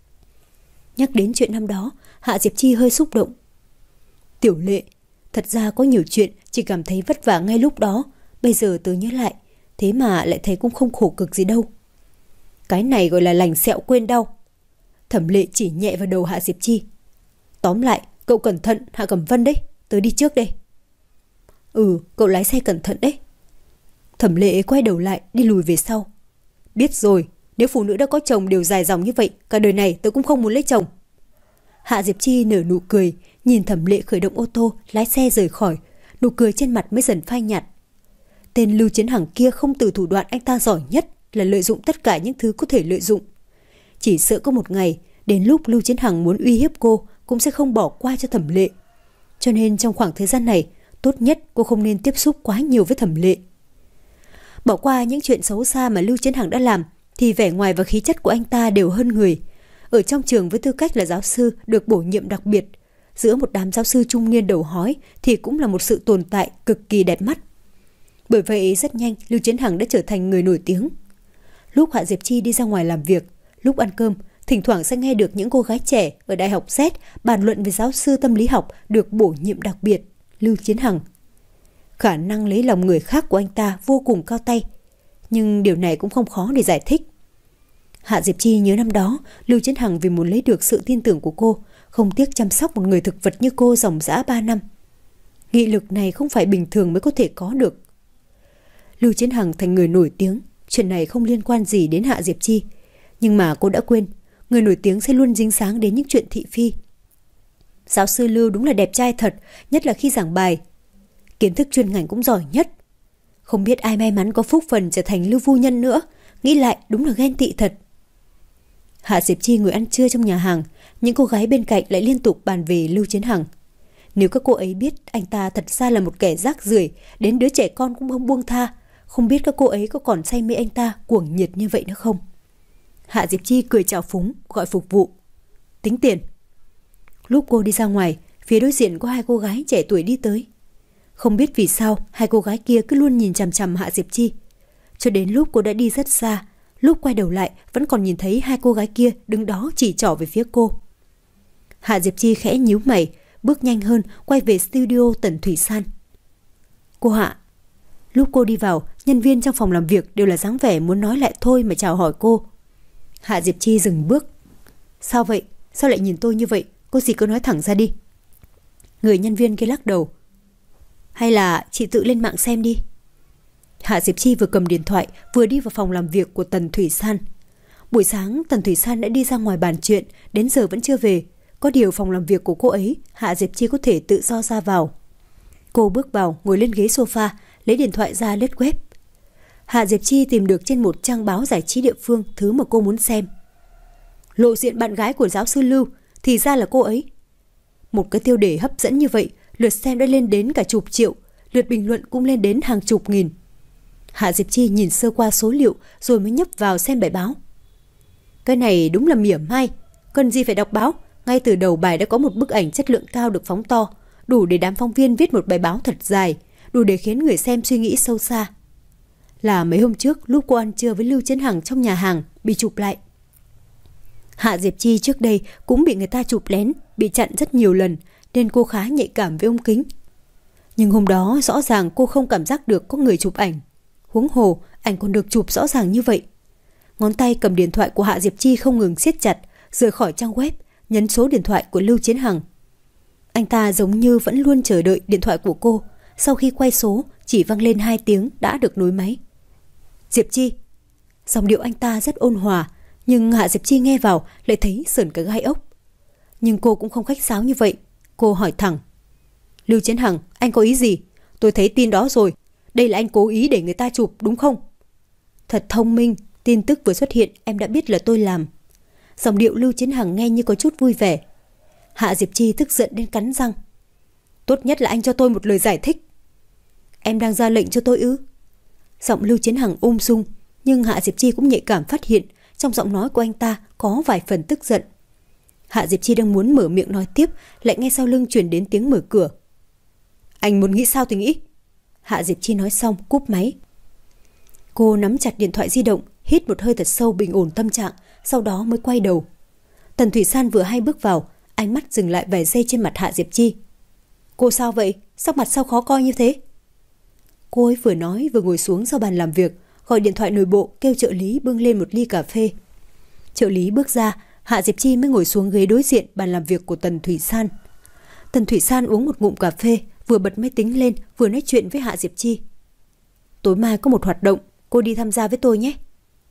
Nhắc đến chuyện năm đó, Hạ Diệp Chi hơi xúc động. Tiểu Lệ, thật ra có nhiều chuyện chỉ cảm thấy vất vả ngay lúc đó. Bây giờ tớ nhớ lại, thế mà lại thấy cũng không khổ cực gì đâu. Cái này gọi là lành sẹo quên đau. Thẩm Lệ chỉ nhẹ vào đầu Hạ Diệp Chi. Tóm lại, cậu cẩn thận Hạ Cẩm Vân đấy, tớ đi trước đây. Ừ, cậu lái xe cẩn thận đấy. Thẩm Lệ quay đầu lại đi lùi về sau. Biết rồi, Nếu phụ nữ đã có chồng đều dài dòng như vậy, cả đời này tôi cũng không muốn lấy chồng. Hạ Diệp Chi nở nụ cười, nhìn Thẩm Lệ khởi động ô tô, lái xe rời khỏi. Nụ cười trên mặt mới dần phai nhạt. Tên Lưu Chiến Hằng kia không từ thủ đoạn anh ta giỏi nhất là lợi dụng tất cả những thứ có thể lợi dụng. Chỉ sợ có một ngày, đến lúc Lưu Chiến Hằng muốn uy hiếp cô, cũng sẽ không bỏ qua cho Thẩm Lệ. Cho nên trong khoảng thời gian này, tốt nhất cô không nên tiếp xúc quá nhiều với Thẩm Lệ. Bỏ qua những chuyện xấu xa mà Lưu Chiến Hằng đã làm, thì vẻ ngoài và khí chất của anh ta đều hơn người. Ở trong trường với tư cách là giáo sư được bổ nhiệm đặc biệt, giữa một đám giáo sư trung niên đầu hói thì cũng là một sự tồn tại cực kỳ đẹp mắt. Bởi vậy rất nhanh Lưu Chiến Hằng đã trở thành người nổi tiếng. Lúc Hạ Diệp Chi đi ra ngoài làm việc, lúc ăn cơm, thỉnh thoảng sẽ nghe được những cô gái trẻ ở Đại học Z bàn luận về giáo sư tâm lý học được bổ nhiệm đặc biệt, Lưu Chiến Hằng. Khả năng lấy lòng người khác của anh ta vô cùng cao tay, nhưng điều này cũng không khó để giải thích. Hạ Diệp Chi nhớ năm đó, Lưu Chiến Hằng vì muốn lấy được sự tin tưởng của cô, không tiếc chăm sóc một người thực vật như cô dòng dã ba năm. Nghị lực này không phải bình thường mới có thể có được. Lưu Chiến Hằng thành người nổi tiếng, chuyện này không liên quan gì đến Hạ Diệp Chi. Nhưng mà cô đã quên, người nổi tiếng sẽ luôn dính dáng đến những chuyện thị phi. Giáo sư Lưu đúng là đẹp trai thật, nhất là khi giảng bài. Kiến thức chuyên ngành cũng giỏi nhất. Không biết ai may mắn có phúc phần trở thành Lưu phu nhân nữa, nghĩ lại đúng là ghen tị thật. Hạ Diệp Chi ngồi ăn trưa trong nhà hàng, những cô gái bên cạnh lại liên tục bàn về Lưu Chiến Hằng. Nếu các cô ấy biết anh ta thật ra là một kẻ rác rưởi, đến đứa trẻ con cũng không buông tha, không biết các cô ấy có còn say mê anh ta cuồng nhiệt như vậy nữa không. Hạ Diệp Chi cười chào phúng, gọi phục vụ. Tính tiền. Lúc cô đi ra ngoài, phía đối diện có hai cô gái trẻ tuổi đi tới. Không biết vì sao hai cô gái kia cứ luôn nhìn chằm chằm Hạ Diệp Chi. Cho đến lúc cô đã đi rất xa, lúc quay đầu lại vẫn còn nhìn thấy hai cô gái kia đứng đó chỉ trỏ về phía cô. Hạ Diệp Chi khẽ nhíu mày, bước nhanh hơn quay về studio Tần Thủy San. Cô Hạ. Lúc cô đi vào, nhân viên trong phòng làm việc đều là dáng vẻ muốn nói lại thôi mà chào hỏi cô. Hạ Diệp Chi dừng bước. Sao vậy? Sao lại nhìn tôi như vậy? Cô gì cứ nói thẳng ra đi. Người nhân viên kia lắc đầu. Hay là chị tự lên mạng xem đi. Hạ Diệp Chi vừa cầm điện thoại vừa đi vào phòng làm việc của Tần Thủy San. Buổi sáng Tần Thủy San đã đi ra ngoài bàn chuyện, đến giờ vẫn chưa về. Có điều phòng làm việc của cô ấy, Hạ Diệp Chi có thể tự do ra vào. Cô bước vào, ngồi lên ghế sofa, lấy điện thoại ra lướt web. Hạ Diệp Chi tìm được trên một trang báo giải trí địa phương thứ mà cô muốn xem. Lộ diện bạn gái của giáo sư Lưu, thì ra là cô ấy. Một cái tiêu đề hấp dẫn như vậy, lượt xem đã lên đến cả chục triệu, lượt bình luận cũng lên đến hàng chục nghìn. Hạ Diệp Chi nhìn sơ qua số liệu rồi mới nhấp vào xem bài báo. Cái này đúng là mỉa mai, cần gì phải đọc báo, ngay từ đầu bài đã có một bức ảnh chất lượng cao được phóng to, đủ để đám phóng viên viết một bài báo thật dài, đủ để khiến người xem suy nghĩ sâu xa. Là mấy hôm trước lúc cô ăn trưa với Lưu Chiến Hằng trong nhà hàng bị chụp lại. Hạ Diệp Chi trước đây cũng bị người ta chụp lén, bị chặn rất nhiều lần, nên cô khá nhạy cảm với ống kính. Nhưng hôm đó rõ ràng cô không cảm giác được có người chụp ảnh. Huống hồ ảnh còn được chụp rõ ràng như vậy. Ngón tay cầm điện thoại của Hạ Diệp Chi không ngừng siết chặt, rời khỏi trang web, nhấn số điện thoại của Lưu Chiến Hằng. Anh ta giống như vẫn luôn chờ đợi điện thoại của cô. Sau khi quay số, chỉ vang lên hai tiếng đã được nối máy. Diệp Chi. Giọng điệu anh ta rất ôn hòa, nhưng Hạ Diệp Chi nghe vào lại thấy sởn cả gai ốc. Nhưng cô cũng không khách sáo như vậy. Cô hỏi thẳng. Lưu Chiến Hằng, anh có ý gì? Tôi thấy tin đó rồi. Đây là anh cố ý để người ta chụp đúng không? Thật thông minh, tin tức vừa xuất hiện em đã biết là tôi làm. Giọng điệu Lưu Chiến Hằng nghe như có chút vui vẻ. Hạ Diệp Chi tức giận đến cắn răng. Tốt nhất là anh cho tôi một lời giải thích. Em đang ra lệnh cho tôi ư? Giọng Lưu Chiến Hằng ung dung, nhưng Hạ Diệp Chi cũng nhạy cảm phát hiện trong giọng nói của anh ta có vài phần tức giận. Hạ Diệp Chi đang muốn mở miệng nói tiếp, lại nghe sau lưng truyền đến tiếng mở cửa. Anh muốn nghĩ sao thì nghĩ. Hạ Diệp Chi nói xong cúp máy. Cô nắm chặt điện thoại di động, hít một hơi thật sâu bình ổn tâm trạng, sau đó mới quay đầu. Tần Thủy San vừa hay bước vào, ánh mắt dừng lại vài giây trên mặt Hạ Diệp Chi. Cô sao vậy? Sắc mặt sao khó coi như thế? Cô ấy vừa nói vừa ngồi xuống sau bàn làm việc, gọi điện thoại nội bộ kêu trợ lý bưng lên một ly cà phê. Trợ lý bước ra, Hạ Diệp Chi mới ngồi xuống ghế đối diện bàn làm việc của Tần Thủy San. Tần Thủy San uống một ngụm cà phê, vừa bật máy tính lên, vừa nói chuyện với Hạ Diệp Chi. Tối mai có một hoạt động, cô đi tham gia với tôi nhé.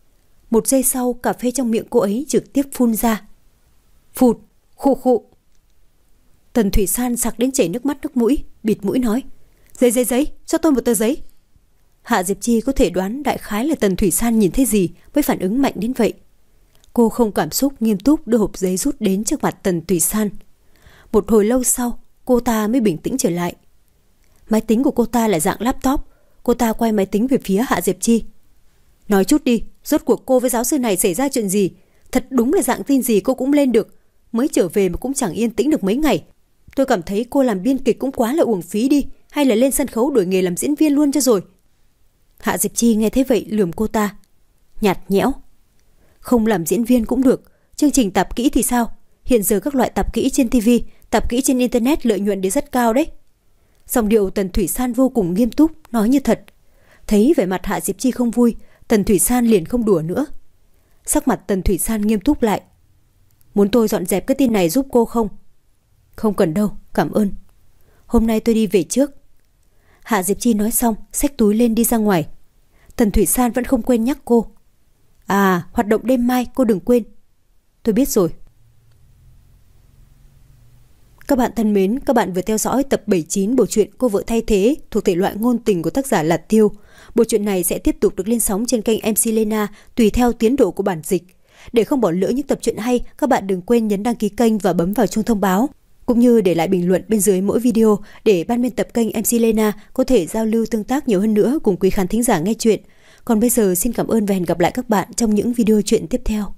Một giây sau, cà phê trong miệng cô ấy trực tiếp phun ra. Phụt, khụ khụ. Tần Thủy San sặc đến chảy nước mắt nước mũi, bịt mũi nói. Giấy giấy giấy, cho tôi một tờ giấy. Hạ Diệp Chi có thể đoán đại khái là Tần Thủy San nhìn thấy gì mới phản ứng mạnh đến vậy. Cô không cảm xúc, nghiêm túc đưa hộp giấy rút đến trước mặt Tần Thủy San. Một hồi lâu sau, cô ta mới bình tĩnh trở lại. Máy tính của cô ta là dạng laptop. Cô ta quay máy tính về phía Hạ Diệp Chi. Nói chút đi, rốt cuộc cô với giáo sư này xảy ra chuyện gì? Thật đúng là dạng tin gì cô cũng lên được. Mới trở về mà cũng chẳng yên tĩnh được mấy ngày. Tôi cảm thấy cô làm biên kịch cũng quá là uổng phí đi. Hay là lên sân khấu đổi nghề làm diễn viên luôn cho rồi. Hạ Diệp Chi nghe thấy vậy lườm cô ta. Nhạt nhẽo. Không làm diễn viên cũng được. Chương trình tạp kỹ thì sao? Hiện giờ các loại tạp kỹ trên ti vi, tạp kỹ trên internet lợi nhuận đều rất cao đấy. Giọng điệu Tần Thủy San vô cùng nghiêm túc, nói như thật. Thấy vẻ mặt Hạ Diệp Chi không vui, Tần Thủy San liền không đùa nữa. Sắc mặt Tần Thủy San nghiêm túc lại. Muốn tôi dọn dẹp cái tin này giúp cô không? Không cần đâu, cảm ơn. Hôm nay tôi đi về trước. Hạ Diệp Chi nói xong, xách túi lên đi ra ngoài. Tần Thủy San vẫn không quên nhắc cô. À, hoạt động đêm mai cô đừng quên. Tôi biết rồi. Các bạn thân mến, các bạn vừa theo dõi tập bảy mươi chín bộ truyện Cô vợ thay thế thuộc thể loại ngôn tình của tác giả Lạt Tiêu. Bộ truyện này sẽ tiếp tục được lên sóng trên kênh em xê Lena tùy theo tiến độ của bản dịch. Để không bỏ lỡ những tập truyện hay, các bạn đừng quên nhấn đăng ký kênh và bấm vào chuông thông báo, cũng như để lại bình luận bên dưới mỗi video để ban biên tập kênh em xê Lena có thể giao lưu tương tác nhiều hơn nữa cùng quý khán thính giả nghe truyện. Còn bây giờ xin cảm ơn và hẹn gặp lại các bạn trong những video truyện tiếp theo.